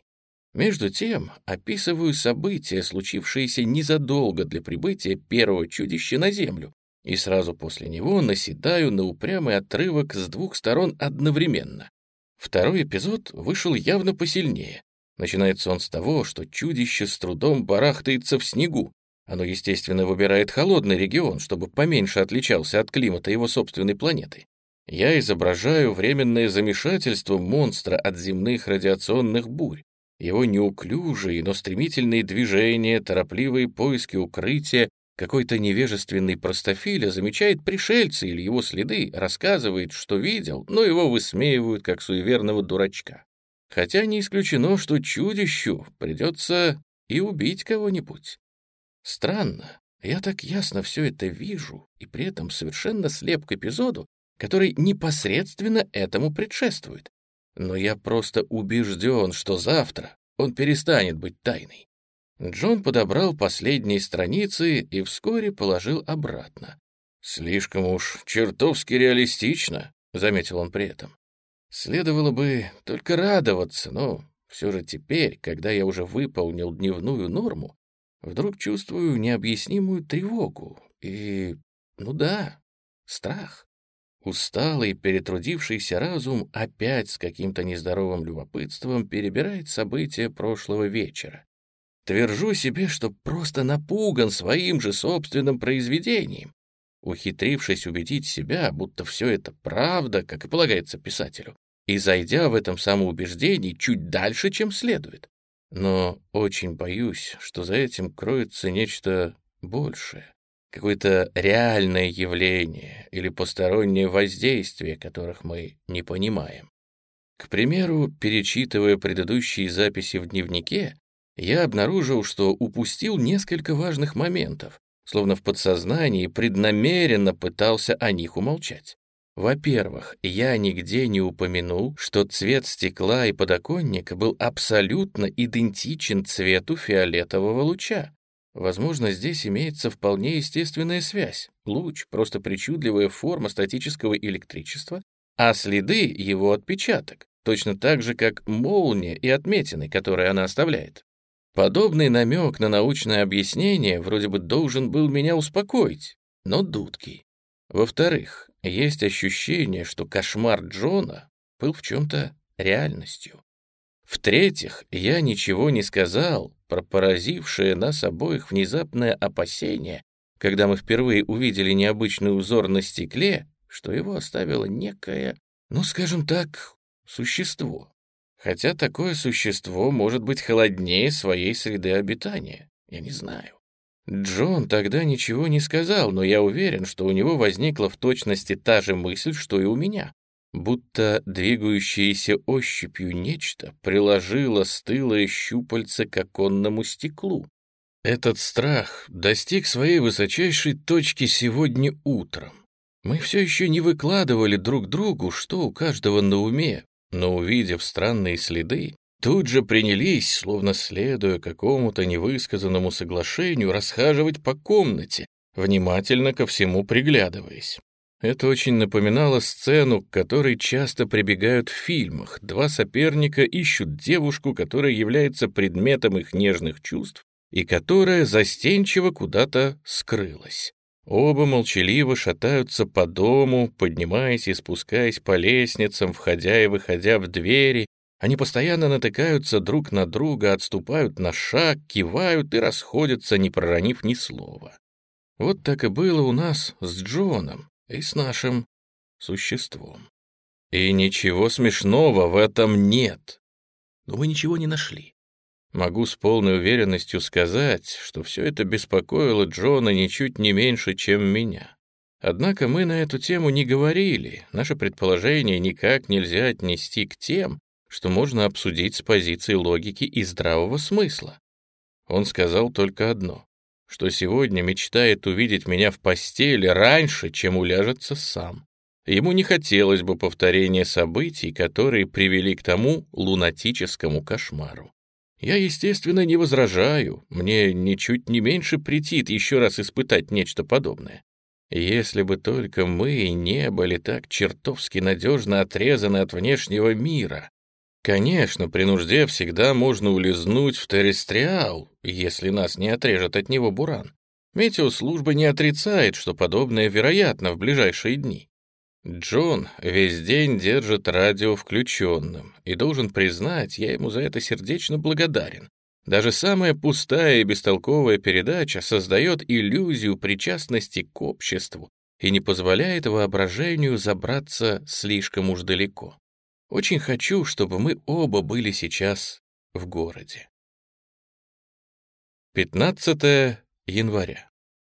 Speaker 1: Между тем описываю события, случившиеся незадолго для прибытия первого чудища на Землю, и сразу после него наседаю на упрямый отрывок с двух сторон одновременно. Второй эпизод вышел явно посильнее. Начинается он с того, что чудище с трудом барахтается в снегу. Оно, естественно, выбирает холодный регион, чтобы поменьше отличался от климата его собственной планеты. Я изображаю временное замешательство монстра от земных радиационных бурь, его неуклюжие, но стремительные движения, торопливые поиски укрытия. Какой-то невежественный простофиля замечает пришельца или его следы, рассказывает, что видел, но его высмеивают как суеверного дурачка. Хотя не исключено, что чудищу придется и убить кого-нибудь. Странно, я так ясно все это вижу и при этом совершенно слеп к эпизоду, который непосредственно этому предшествует. Но я просто убежден, что завтра он перестанет быть тайной. Джон подобрал последние страницы и вскоре положил обратно. «Слишком уж чертовски реалистично», — заметил он при этом. «Следовало бы только радоваться, но все же теперь, когда я уже выполнил дневную норму, вдруг чувствую необъяснимую тревогу и, ну да, страх». Усталый, перетрудившийся разум опять с каким-то нездоровым любопытством перебирает события прошлого вечера. Твержу себе, что просто напуган своим же собственным произведением, ухитрившись убедить себя, будто все это правда, как и полагается писателю, и зайдя в этом самоубеждении чуть дальше, чем следует. Но очень боюсь, что за этим кроется нечто большее. Какое-то реальное явление или постороннее воздействие, которых мы не понимаем. К примеру, перечитывая предыдущие записи в дневнике, я обнаружил, что упустил несколько важных моментов, словно в подсознании преднамеренно пытался о них умолчать. Во-первых, я нигде не упомянул, что цвет стекла и подоконника был абсолютно идентичен цвету фиолетового луча. Возможно, здесь имеется вполне естественная связь. Луч — просто причудливая форма статического электричества, а следы — его отпечаток, точно так же, как молния и отметины, которые она оставляет. Подобный намек на научное объяснение вроде бы должен был меня успокоить, но дудки. Во-вторых, есть ощущение, что кошмар Джона был в чем-то реальностью. В-третьих, я ничего не сказал про поразившее нас обоих внезапное опасение, когда мы впервые увидели необычный узор на стекле, что его оставило некое, ну, скажем так, существо. Хотя такое существо может быть холоднее своей среды обитания, я не знаю. Джон тогда ничего не сказал, но я уверен, что у него возникла в точности та же мысль, что и у меня. Будто двигающееся ощупью нечто приложило стылое щупальце к оконному стеклу. Этот страх достиг своей высочайшей точки сегодня утром. Мы все еще не выкладывали друг другу, что у каждого на уме, но, увидев странные следы, тут же принялись, словно следуя какому-то невысказанному соглашению, расхаживать по комнате, внимательно ко всему приглядываясь. Это очень напоминало сцену, к которой часто прибегают в фильмах. Два соперника ищут девушку, которая является предметом их нежных чувств и которая застенчиво куда-то скрылась. Оба молчаливо шатаются по дому, поднимаясь и спускаясь по лестницам, входя и выходя в двери. Они постоянно натыкаются друг на друга, отступают на шаг, кивают и расходятся, не проронив ни слова. Вот так и было у нас с Джоном и с нашим существом. И ничего смешного в этом нет. Но мы ничего не нашли. Могу с полной уверенностью сказать, что все это беспокоило Джона ничуть не меньше, чем меня. Однако мы на эту тему не говорили, наше предположение никак нельзя отнести к тем, что можно обсудить с позиции логики и здравого смысла. Он сказал только одно, что сегодня мечтает увидеть меня в постели раньше, чем уляжется сам. Ему не хотелось бы повторения событий, которые привели к тому лунатическому кошмару. Я, естественно, не возражаю, мне ничуть не меньше претит еще раз испытать нечто подобное. Если бы только мы не были так чертовски надежно отрезаны от внешнего мира, Конечно, при нужде всегда можно улизнуть в террестриал, если нас не отрежет от него буран. Метеослужба не отрицает, что подобное вероятно в ближайшие дни. Джон весь день держит радио включенным, и должен признать, я ему за это сердечно благодарен. Даже самая пустая и бестолковая передача создает иллюзию причастности к обществу и не позволяет воображению забраться слишком уж далеко. Очень хочу, чтобы мы оба были сейчас в городе. 15 января.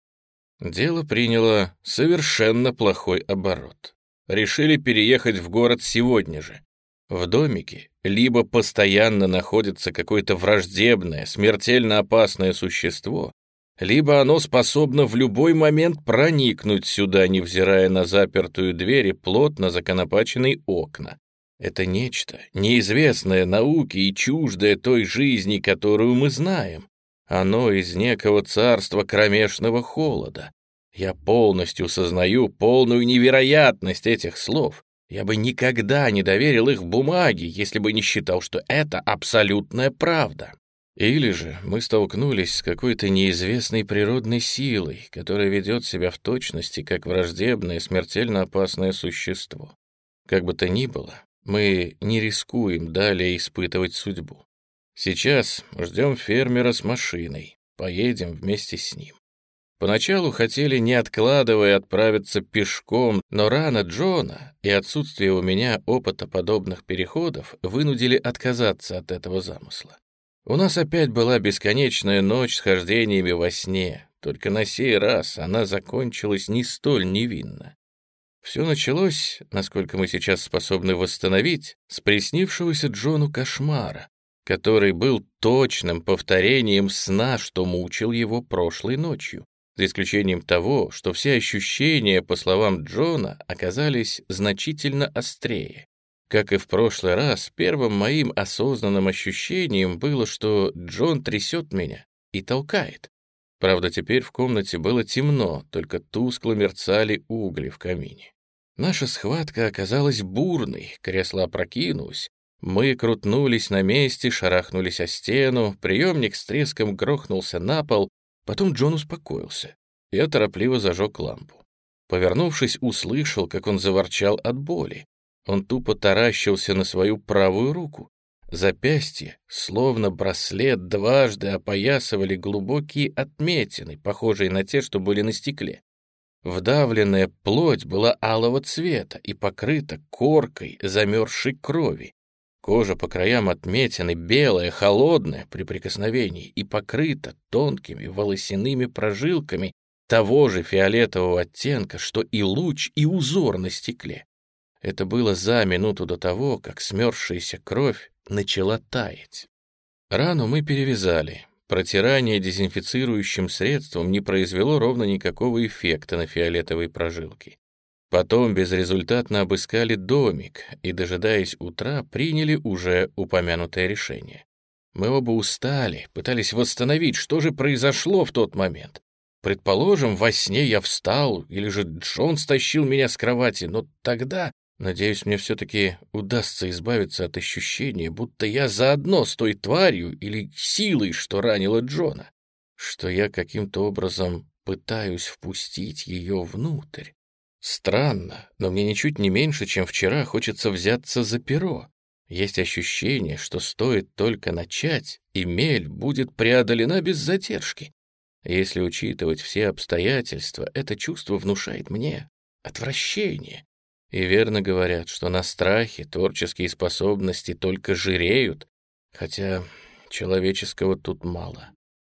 Speaker 1: Дело приняло совершенно плохой оборот. Решили переехать в город сегодня же. В домике либо постоянно находится какое-то враждебное, смертельно опасное существо, либо оно способно в любой момент проникнуть сюда, невзирая на запертую дверь и плотно законопаченные окна. Это нечто, неизвестное науке и чуждое той жизни, которую мы знаем. Оно из некого царства кромешного холода. Я полностью сознаю полную невероятность этих слов. Я бы никогда не доверил их бумаге, если бы не считал, что это абсолютная правда. Или же мы столкнулись с какой-то неизвестной природной силой, которая ведет себя в точности как враждебное, смертельно опасное существо. Как бы то ни было, мы не рискуем далее испытывать судьбу. Сейчас ждем фермера с машиной, поедем вместе с ним. Поначалу хотели, не откладывая, отправиться пешком, но рана Джона и отсутствие у меня опыта подобных переходов вынудили отказаться от этого замысла. У нас опять была бесконечная ночь с хождениями во сне, только на сей раз она закончилась не столь невинно. Все началось, насколько мы сейчас способны восстановить, с приснившегося Джону кошмара, который был точным повторением сна, что мучил его прошлой ночью, за исключением того, что все ощущения, по словам Джона, оказались значительно острее. Как и в прошлый раз, первым моим осознанным ощущением было, что Джон трясет меня и толкает. Правда, теперь в комнате было темно, только тускло мерцали угли в камине. Наша схватка оказалась бурной, кресло опрокинулось, мы крутнулись на месте, шарахнулись о стену, приемник с треском грохнулся на пол, потом Джон успокоился. Я торопливо зажег лампу. Повернувшись, услышал, как он заворчал от боли. Он тупо таращился на свою правую руку. Запястье, словно браслет, дважды опоясывали глубокие отметины, похожие на те, что были на стекле. Вдавленная плоть была алого цвета и покрыта коркой замерзшей крови. Кожа по краям отметины белая, холодная при прикосновении и покрыта тонкими волосяными прожилками того же фиолетового оттенка, что и луч, и узор на стекле. Это было за минуту до того, как смерзшаяся кровь начала таять. Рану мы перевязали. Протирание дезинфицирующим средством не произвело ровно никакого эффекта на фиолетовые прожилки. Потом безрезультатно обыскали домик и, дожидаясь утра, приняли уже упомянутое решение. Мы оба устали, пытались восстановить, что же произошло в тот момент. Предположим, во сне я встал, или же Джон стащил меня с кровати, но тогда, надеюсь, мне все-таки удастся избавиться от ощущения, будто я заодно с той тварью или силой, что ранила Джона, что я каким-то образом пытаюсь впустить ее внутрь. Странно, но мне ничуть не меньше, чем вчера, хочется взяться за перо. Есть ощущение, что стоит только начать, и мель будет преодолена без задержки. Если учитывать все обстоятельства, это чувство внушает мне отвращение. И верно говорят, что на страхе творческие способности только жиреют, хотя человеческого тут мало.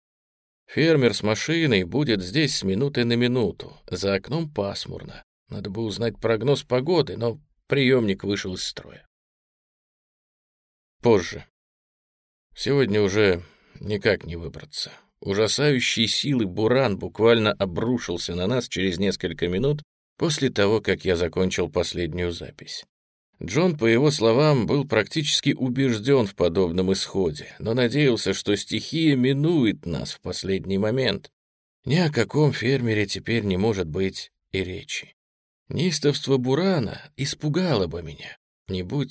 Speaker 1: Фермер с машиной будет здесь с минуты на минуту, за окном пасмурно. Надо бы узнать прогноз погоды, но приемник вышел из строя. Позже. Сегодня уже никак не выбраться. Ужасающей силы буран буквально обрушился на нас через несколько минут после того, как я закончил последнюю запись. Джон, по его словам, был практически убежден в подобном исходе, но надеялся, что стихия минует нас в последний момент. Ни о каком фермере теперь не может быть и речи. Неистовство бурана испугало бы меня, не будь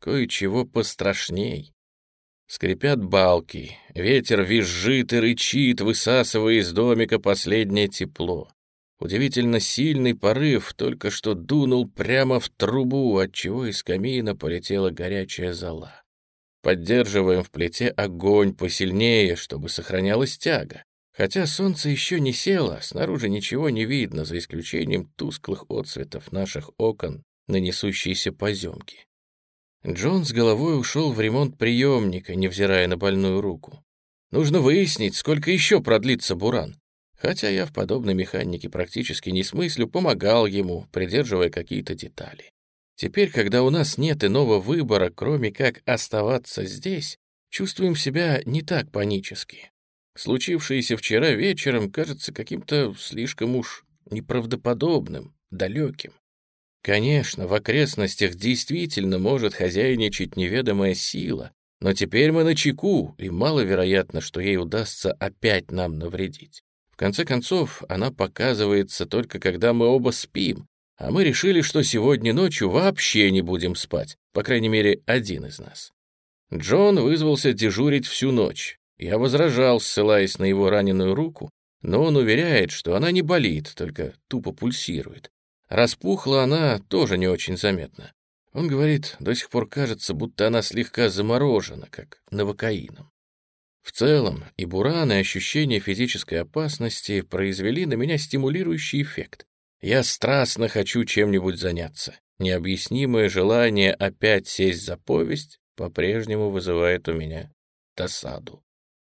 Speaker 1: кое-чего пострашней. Скрипят балки, ветер визжит и рычит, высасывая из домика последнее тепло. Удивительно сильный порыв только что дунул прямо в трубу, отчего из камина полетела горячая зола. Поддерживаем в плите огонь посильнее, чтобы сохранялась тяга. Хотя солнце еще не село, снаружи ничего не видно, за исключением тусклых отсветов наших окон на несущиеся поземки. Джон с головой ушел в ремонт приемника, невзирая на больную руку. Нужно выяснить, сколько еще продлится буран. Хотя я в подобной механике практически не смыслю, помогал ему, придерживая какие-то детали. Теперь, когда у нас нет иного выбора, кроме как оставаться здесь, чувствуем себя не так панически. Случившееся вчера вечером кажется каким-то слишком уж неправдоподобным, далеким. Конечно, в окрестностях действительно может хозяйничать неведомая сила, но теперь мы начеку, и маловероятно, что ей удастся опять нам навредить. В конце концов, она показывается только когда мы оба спим, а мы решили, что сегодня ночью вообще не будем спать, по крайней мере, один из нас. Джон вызвался дежурить всю ночь. Я возражал, ссылаясь на его раненую руку, но он уверяет, что она не болит, только тупо пульсирует. Распухла она тоже не очень заметно. Он говорит, до сих пор кажется, будто она слегка заморожена, как новокаином. В целом, и буран, и ощущение физической опасности произвели на меня стимулирующий эффект. Я страстно хочу чем-нибудь заняться. Необъяснимое желание опять сесть за повесть по-прежнему вызывает у меня досаду.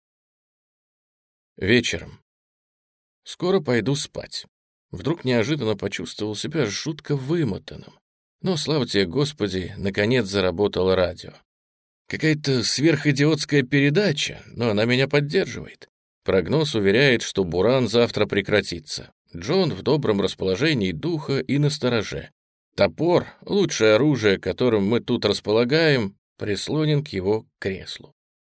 Speaker 1: Вечером. Скоро пойду спать. Вдруг неожиданно почувствовал себя жутко вымотанным. Но, слава тебе, Господи, наконец заработало радио. Какая-то сверхидиотская передача, но она меня поддерживает. Прогноз уверяет, что буран завтра прекратится. Джон в добром расположении духа и настороже. Топор, лучшее оружие, которым мы тут располагаем, прислонен к его креслу.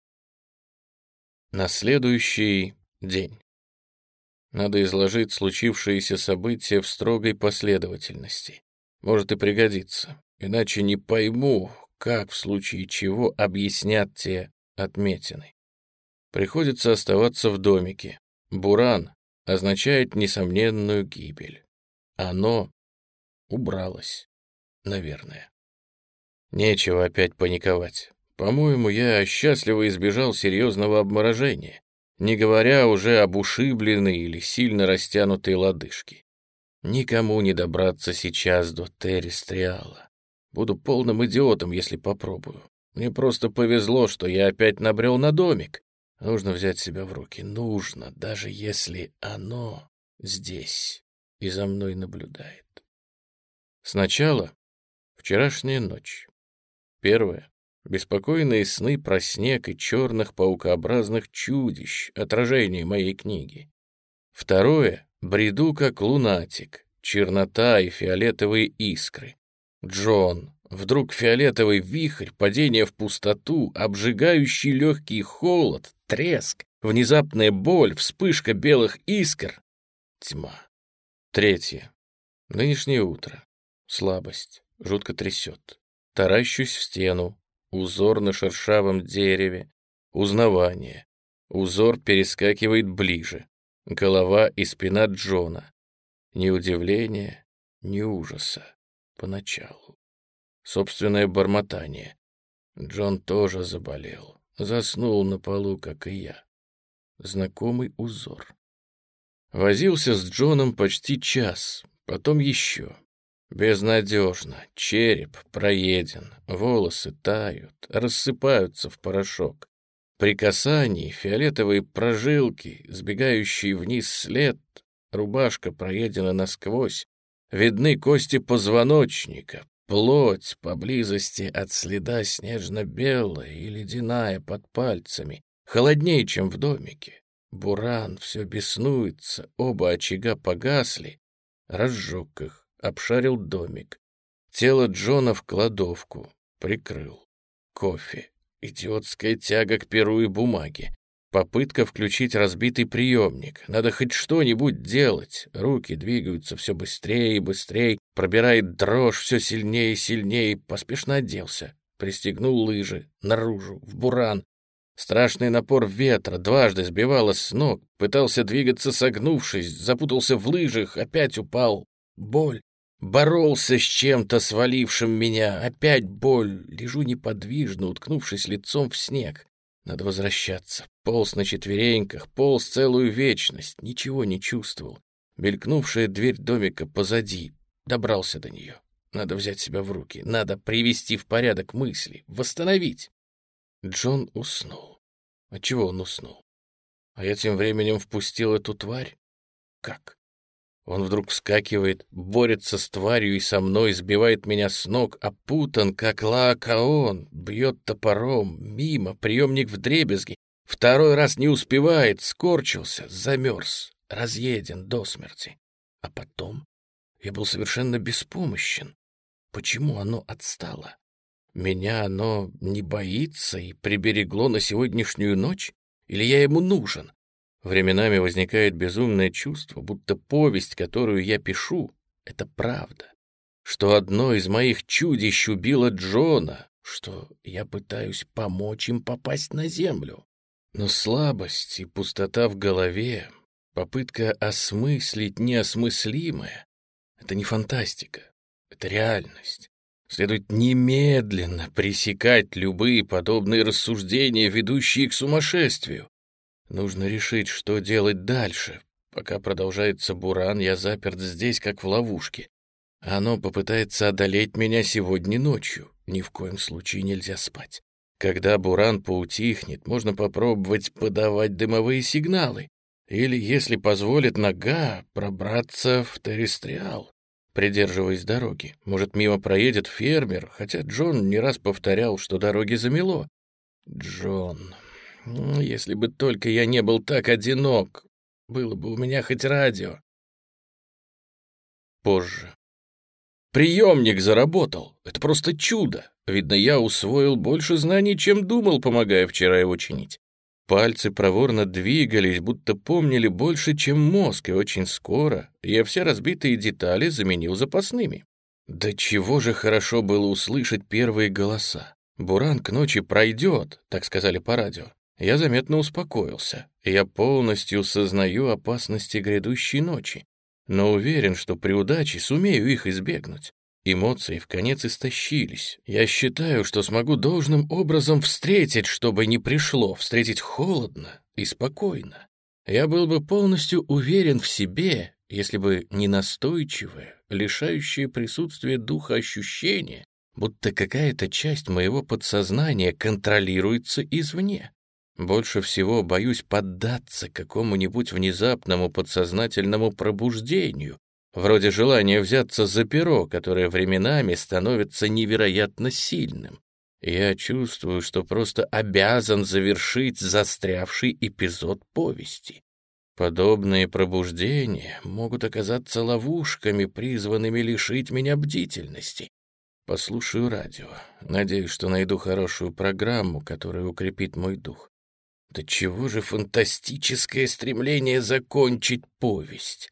Speaker 1: На следующий день. Надо изложить случившиеся события в строгой последовательности. Может и пригодится, иначе не пойму, как в случае чего объяснят те отметины. Приходится оставаться в домике. Буран означает несомненную гибель. Оно убралось, наверное. Нечего опять паниковать. По-моему, я счастливо избежал серьезного обморожения, не говоря уже об ушибленной или сильно растянутой лодыжке. Никому не добраться сейчас до Террестриала. Буду полным идиотом, если попробую. Мне просто повезло, что я опять набрел на домик. Нужно взять себя в руки. Нужно, даже если оно здесь и за мной наблюдает. Сначала вчерашняя ночь. Первое. Беспокойные сны про снег и черных паукообразных чудищ, отражение моей книги. Второе. Бреду как лунатик, чернота и фиолетовые искры. Джон. Вдруг фиолетовый вихрь, падение в пустоту, обжигающий легкий холод, треск, внезапная боль, вспышка белых искр. Тьма. Третье. Нынешнее утро. Слабость. Жутко трясет. Таращусь в стену. Узор на шершавом дереве. Узнавание. Узор перескакивает ближе. Голова и спина Джона. Ни удивления, ни ужаса. Поначалу. Собственное бормотание. Джон тоже заболел. Заснул на полу, как и я. Знакомый узор. Возился с Джоном почти час, потом еще. Безнадежно. Череп проеден, волосы тают, рассыпаются в порошок. При касании фиолетовые прожилки, сбегающие вниз след, рубашка проедена насквозь, видны кости позвоночника, плоть поблизости от следа снежно-белая и ледяная под пальцами, холоднее, чем в домике. Буран все беснуется, оба очага погасли, разжег их, обшарил домик. Тело Джона в кладовку, прикрыл. Кофе. Идиотская тяга к перу и бумаге. Попытка включить разбитый приемник. Надо хоть что-нибудь делать. Руки двигаются все быстрее и быстрее. Пробирает дрожь все сильнее и сильнее. Поспешно оделся. пристегнул лыжи, наружу, в буран. Страшный напор ветра дважды сбивало с ног, пытался двигаться согнувшись, запутался в лыжах, опять упал. Боль. Боролся с чем-то, свалившим меня, опять боль. Лежу неподвижно, уткнувшись лицом в снег. Надо возвращаться. Полз на четвереньках, полз целую вечность, ничего не чувствовал. Мелькнувшая дверь домика позади. Добрался до нее. Надо взять себя в руки, надо привести в порядок мысли, восстановить. Джон уснул. Отчего он уснул? А я тем временем впустил эту тварь? Как? Он вдруг вскакивает, борется с тварью и со мной, сбивает меня с ног, опутан, как Лаокоон, бьет топором, мимо, приемник вдребезги. Второй раз не успевает, скорчился, замерз, разъеден до смерти. А потом я был совершенно беспомощен. Почему оно отстало? Меня оно не боится и приберегло на сегодняшнюю ночь? Или я ему нужен? Временами возникает безумное чувство, будто повесть, которую я пишу, — это правда. Что одно из моих чудищ убило Джона, что я пытаюсь помочь им попасть на землю. Но слабость и пустота в голове, попытка осмыслить неосмыслимое — это не фантастика, это реальность. Следует немедленно пресекать любые подобные рассуждения, ведущие к сумасшествию. Нужно решить, что делать дальше. Пока продолжается буран, я заперт здесь, как в ловушке. Оно попытается одолеть меня сегодня ночью. Ни в коем случае нельзя спать. Когда буран поутихнет, можно попробовать подавать дымовые сигналы. Или, если позволит нога, пробраться в террестриал, придерживаясь дороги. Может, мимо проедет фермер, хотя Джон не раз повторял, что дороги замело. Джон... Если бы только я не был так одинок, было бы у меня хоть радио. Позже. Приемник заработал. Это просто чудо. Видно, я усвоил больше знаний, чем думал, помогая вчера его чинить. Пальцы проворно двигались, будто помнили больше, чем мозг, и очень скоро я все разбитые детали заменил запасными. Да чего же хорошо было услышать первые голоса. Буран к ночи пройдет, так сказали по радио. Я заметно успокоился. Я полностью сознаю опасности грядущей ночи, но уверен, что при удаче сумею их избегнуть. Эмоции вконец истощились. Я считаю, что смогу должным образом встретить, что бы ни пришло, встретить холодно и спокойно. Я был бы полностью уверен в себе, если бы не настойчивое, лишающее присутствия духа ощущение, будто какая-то часть моего подсознания контролируется извне. Больше всего боюсь поддаться какому-нибудь внезапному подсознательному пробуждению, вроде желания взяться за перо, которое временами становится невероятно сильным. Я чувствую, что просто обязан завершить застрявший эпизод повести. Подобные пробуждения могут оказаться ловушками, призванными лишить меня бдительности. Послушаю радио. Надеюсь, что найду хорошую программу, которая укрепит мой дух. Да чего же фантастическое стремление закончить повесть?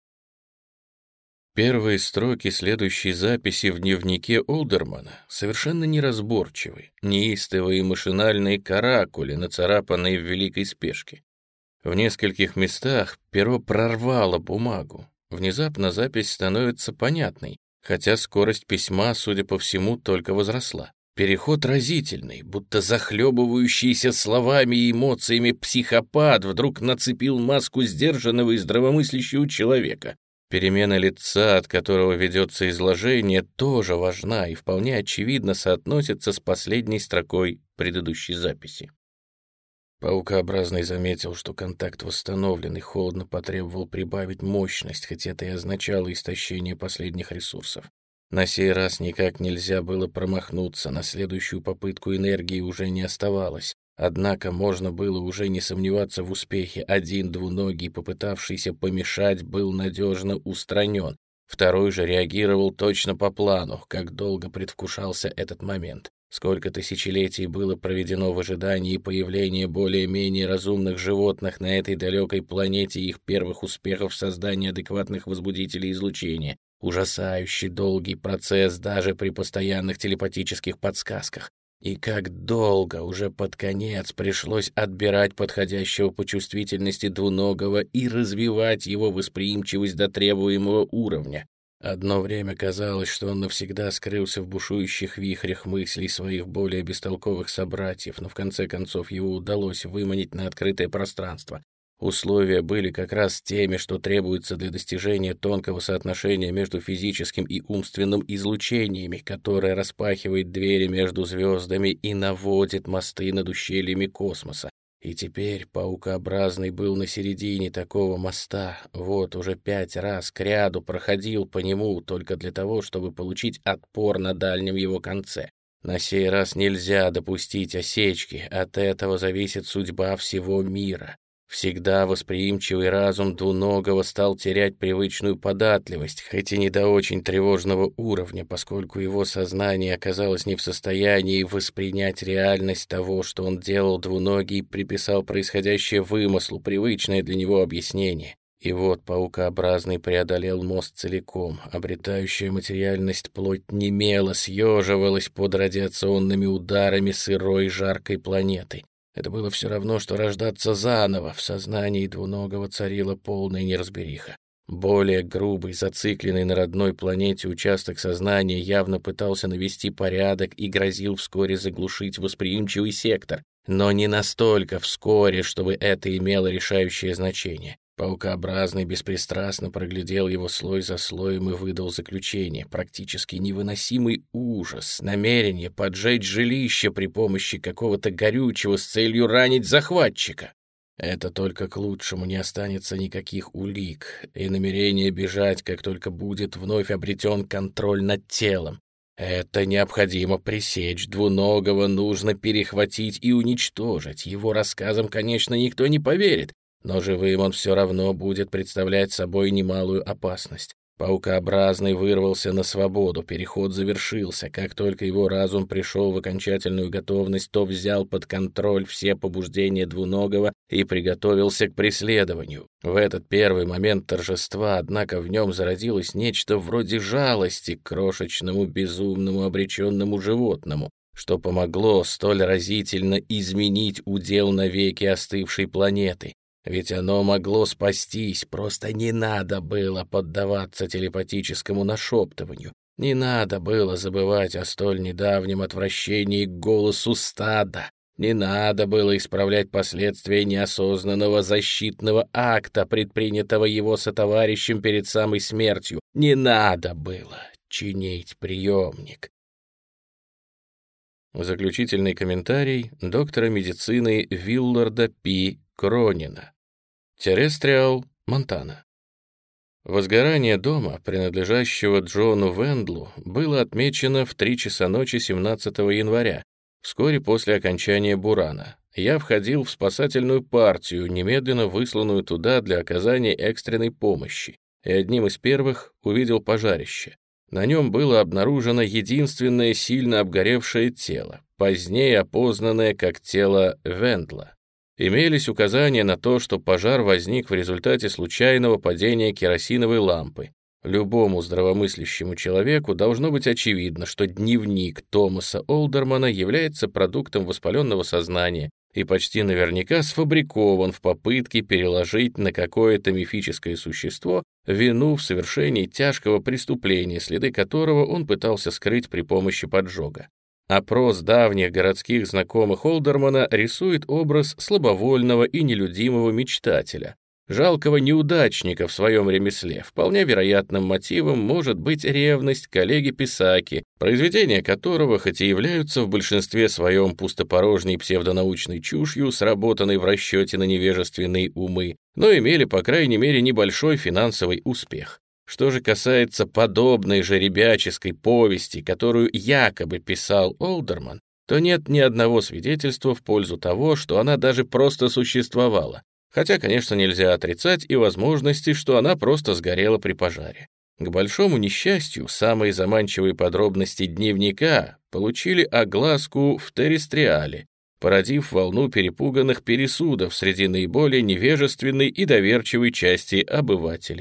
Speaker 1: Первые строки следующей записи в дневнике Олдермана совершенно неразборчивы, неистовые и машинальные каракули, нацарапанные в великой спешке. В нескольких местах перо прорвало бумагу. Внезапно запись становится понятной, хотя скорость письма, судя по всему, только возросла. Переход разительный, будто захлебывающийся словами и эмоциями психопат вдруг нацепил маску сдержанного и здравомыслящего человека. Перемена лица, от которого ведется изложение, тоже важна и вполне очевидно соотносится с последней строкой предыдущей записи. Паукообразный заметил, что контакт восстановлен и холодно потребовал прибавить мощность, хоть это и означало истощение последних ресурсов. На сей раз никак нельзя было промахнуться, на следующую попытку энергии уже не оставалось. Однако можно было уже не сомневаться в успехе. Один двуногий, попытавшийся помешать, был надежно устранен. Второй же реагировал точно по плану, как долго предвкушался этот момент. Сколько тысячелетий было проведено в ожидании появления более-менее разумных животных на этой далекой планете и их первых успехов в создании адекватных возбудителей излучения. Ужасающий долгий процесс даже при постоянных телепатических подсказках.
Speaker 2: И как долго уже под конец пришлось отбирать подходящего по чувствительности двуногого и развивать его восприимчивость до требуемого уровня. Одно время казалось, что он навсегда скрылся в бушующих вихрях мыслей своих более бестолковых собратьев, но в конце концов его удалось выманить на открытое пространство. Условия были как раз теми, что требуются для достижения тонкого соотношения между физическим и умственным излучениями, которое распахивает двери между звездами и наводит мосты над ущельями космоса. И теперь паукообразный был на середине такого моста, вот уже 5 раз кряду проходил по нему только для того, чтобы получить отпор на дальнем его конце. На сей раз нельзя допустить осечки, от этого зависит судьба всего мира. Всегда восприимчивый разум двуногого стал терять привычную податливость, хоть и не до очень тревожного уровня, поскольку его сознание оказалось не в состоянии воспринять реальность того, что он делал двуногий, приписал происходящее вымыслу, привычное для него объяснение. И вот паукообразный преодолел мост целиком, обретающая материальность плоть немело съеживалась под радиационными ударами сырой жаркой планеты. Это было все равно, что рождаться заново. В сознании двуногого царила полная неразбериха. Более грубый, зацикленный на родной планете участок сознания явно пытался навести порядок и грозил вскоре заглушить восприимчивый сектор, но не настолько вскоре, чтобы это имело решающее значение. Паукообразный беспристрастно проглядел его слой за слоем и выдал заключение. Практически невыносимый ужас, намерение поджечь жилище при помощи какого-то горючего с целью ранить захватчика. Это только к лучшему, не останется никаких улик, и намерение бежать, как только будет вновь обретен контроль над телом. Это необходимо пресечь, двуногого нужно перехватить и уничтожить. Его рассказам, конечно, никто не поверит, но живым он все равно будет представлять собой немалую опасность. Паукообразный вырвался на свободу, переход завершился. Как только его разум пришел в окончательную готовность, то взял под контроль все побуждения двуногого и приготовился к преследованию. В этот первый момент торжества, однако, в нем зародилось нечто вроде жалости к крошечному, безумному, обреченному животному, что помогло столь разительно изменить удел навеки остывшей планеты. Ведь оно могло спастись, просто не надо было поддаваться телепатическому нашептыванию. Не надо было забывать о столь недавнем отвращении к голосу стада. Не надо было исправлять последствия неосознанного защитного акта, предпринятого его сотоварищем перед самой смертью. Не надо было чинить приемник. Заключительный комментарий доктора медицины Вилларда П. Кронина. Террестриал, Монтана. Возгорание дома, принадлежащего Джону Вендлу, было отмечено в 3 часа ночи 17 января, вскоре после окончания бурана. Я входил в спасательную партию, немедленно высланную туда для оказания экстренной помощи, и одним из первых увидел пожарище. На нем было обнаружено единственное сильно обгоревшее тело, позднее опознанное как тело Вендла. Имелись указания на то, что пожар возник в результате случайного падения керосиновой лампы. Любому здравомыслящему человеку должно быть очевидно, что дневник Томаса Олдермана является продуктом воспаленного сознания и почти наверняка сфабрикован в попытке переложить на какое-то мифическое существо вину в совершении тяжкого преступления, следы которого он пытался скрыть при помощи поджога. Опрос давних городских знакомых Олдермана рисует образ слабовольного и нелюдимого мечтателя, жалкого неудачника в своем ремесле. Вполне вероятным мотивом может быть ревность коллеги Писаки, произведения которого, хоть и являются в большинстве своем пустопорожней псевдонаучной чушью, сработанной в расчете на невежественные умы, но имели, по крайней мере, небольшой финансовый успех. Что же касается подобной же ребяческой повести, которую якобы писал Олдерман, то нет ни одного свидетельства в пользу того, что она даже просто существовала. Хотя, конечно, нельзя отрицать и возможности, что она просто сгорела при пожаре. К большому несчастью, самые заманчивые подробности дневника получили огласку в Террестриале, породив волну перепуганных пересудов среди наиболее невежественной и доверчивой части обывателей.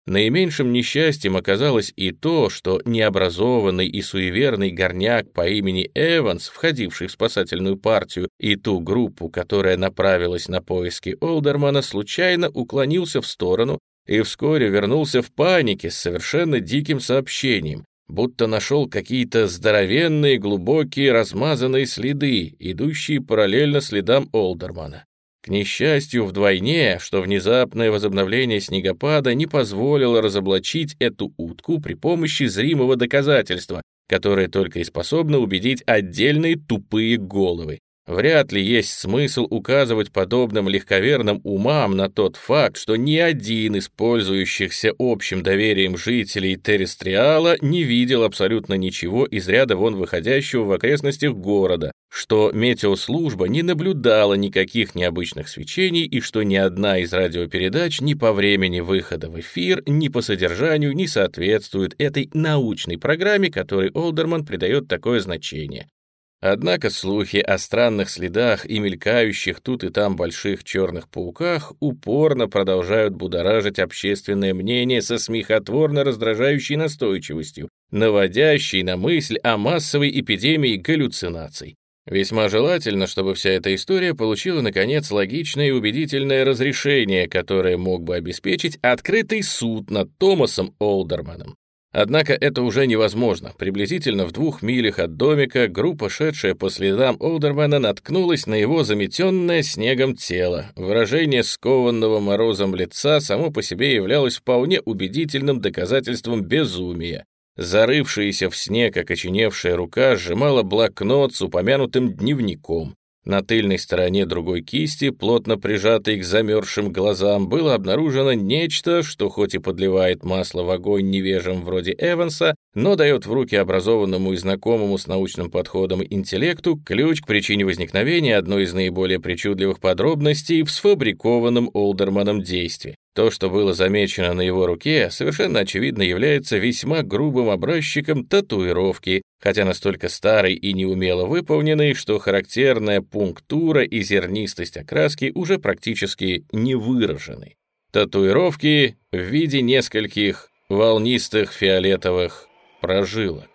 Speaker 2: Наименьшим несчастьем оказалось и то, что необразованный и суеверный горняк по имени Эванс, входивший в спасательную партию и ту группу, которая направилась на поиски Олдермана, случайно уклонился в сторону и вскоре вернулся в панике с совершенно диким сообщением, будто нашел какие-то здоровенные, глубокие, размазанные следы, идущие параллельно следам Олдермана. К несчастью, вдвойне, что внезапное возобновление снегопада не позволило разоблачить эту утку при помощи зримого доказательства, которое только и способно убедить отдельные тупые головы. Вряд ли есть смысл указывать подобным легковерным умам на тот факт, что ни один из пользующихся общим доверием жителей Террестриала не видел абсолютно ничего из ряда вон выходящего в окрестностях города, что метеослужба не наблюдала никаких необычных свечений и что ни одна из радиопередач ни по времени выхода в эфир, ни по содержанию не соответствует этой научной программе, которой Олдерман придает такое значение. Однако слухи о странных следах и мелькающих тут и там больших черных пауках упорно продолжают будоражить общественное мнение со смехотворно раздражающей настойчивостью, наводящей на мысль о массовой эпидемии галлюцинаций. Весьма желательно, чтобы вся эта история получила, наконец, логичное и убедительное разрешение, которое мог бы обеспечить открытый суд над Томасом Олдерманом. Однако это уже невозможно. Приблизительно в 2 милях от домика группа, шедшая по следам Олдермана, наткнулась на его заметенное снегом тело. Выражение скованного морозом лица само по себе являлось вполне убедительным доказательством безумия. Зарывшаяся в снег окоченевшая рука сжимала блокнот с упомянутым дневником. На тыльной стороне другой кисти, плотно прижатой к замерзшим глазам, было обнаружено нечто, что хоть и подливает масло в огонь невежам вроде Эванса, но дает в руки образованному и знакомому с научным подходом интеллекту ключ к причине возникновения одной из наиболее причудливых подробностей в сфабрикованном Олдерманом действии. То, что было замечено на его руке, совершенно очевидно является весьма грубым образчиком татуировки, хотя настолько старой и неумело выполненной, что характерная пунктура и зернистость окраски уже практически не выражены. Татуировки в виде нескольких волнистых фиолетовых прожилок.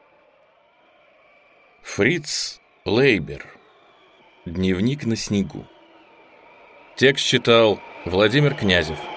Speaker 2: Фриц Лейбер. Дневник на снегу. Текст читал Владимир Князев.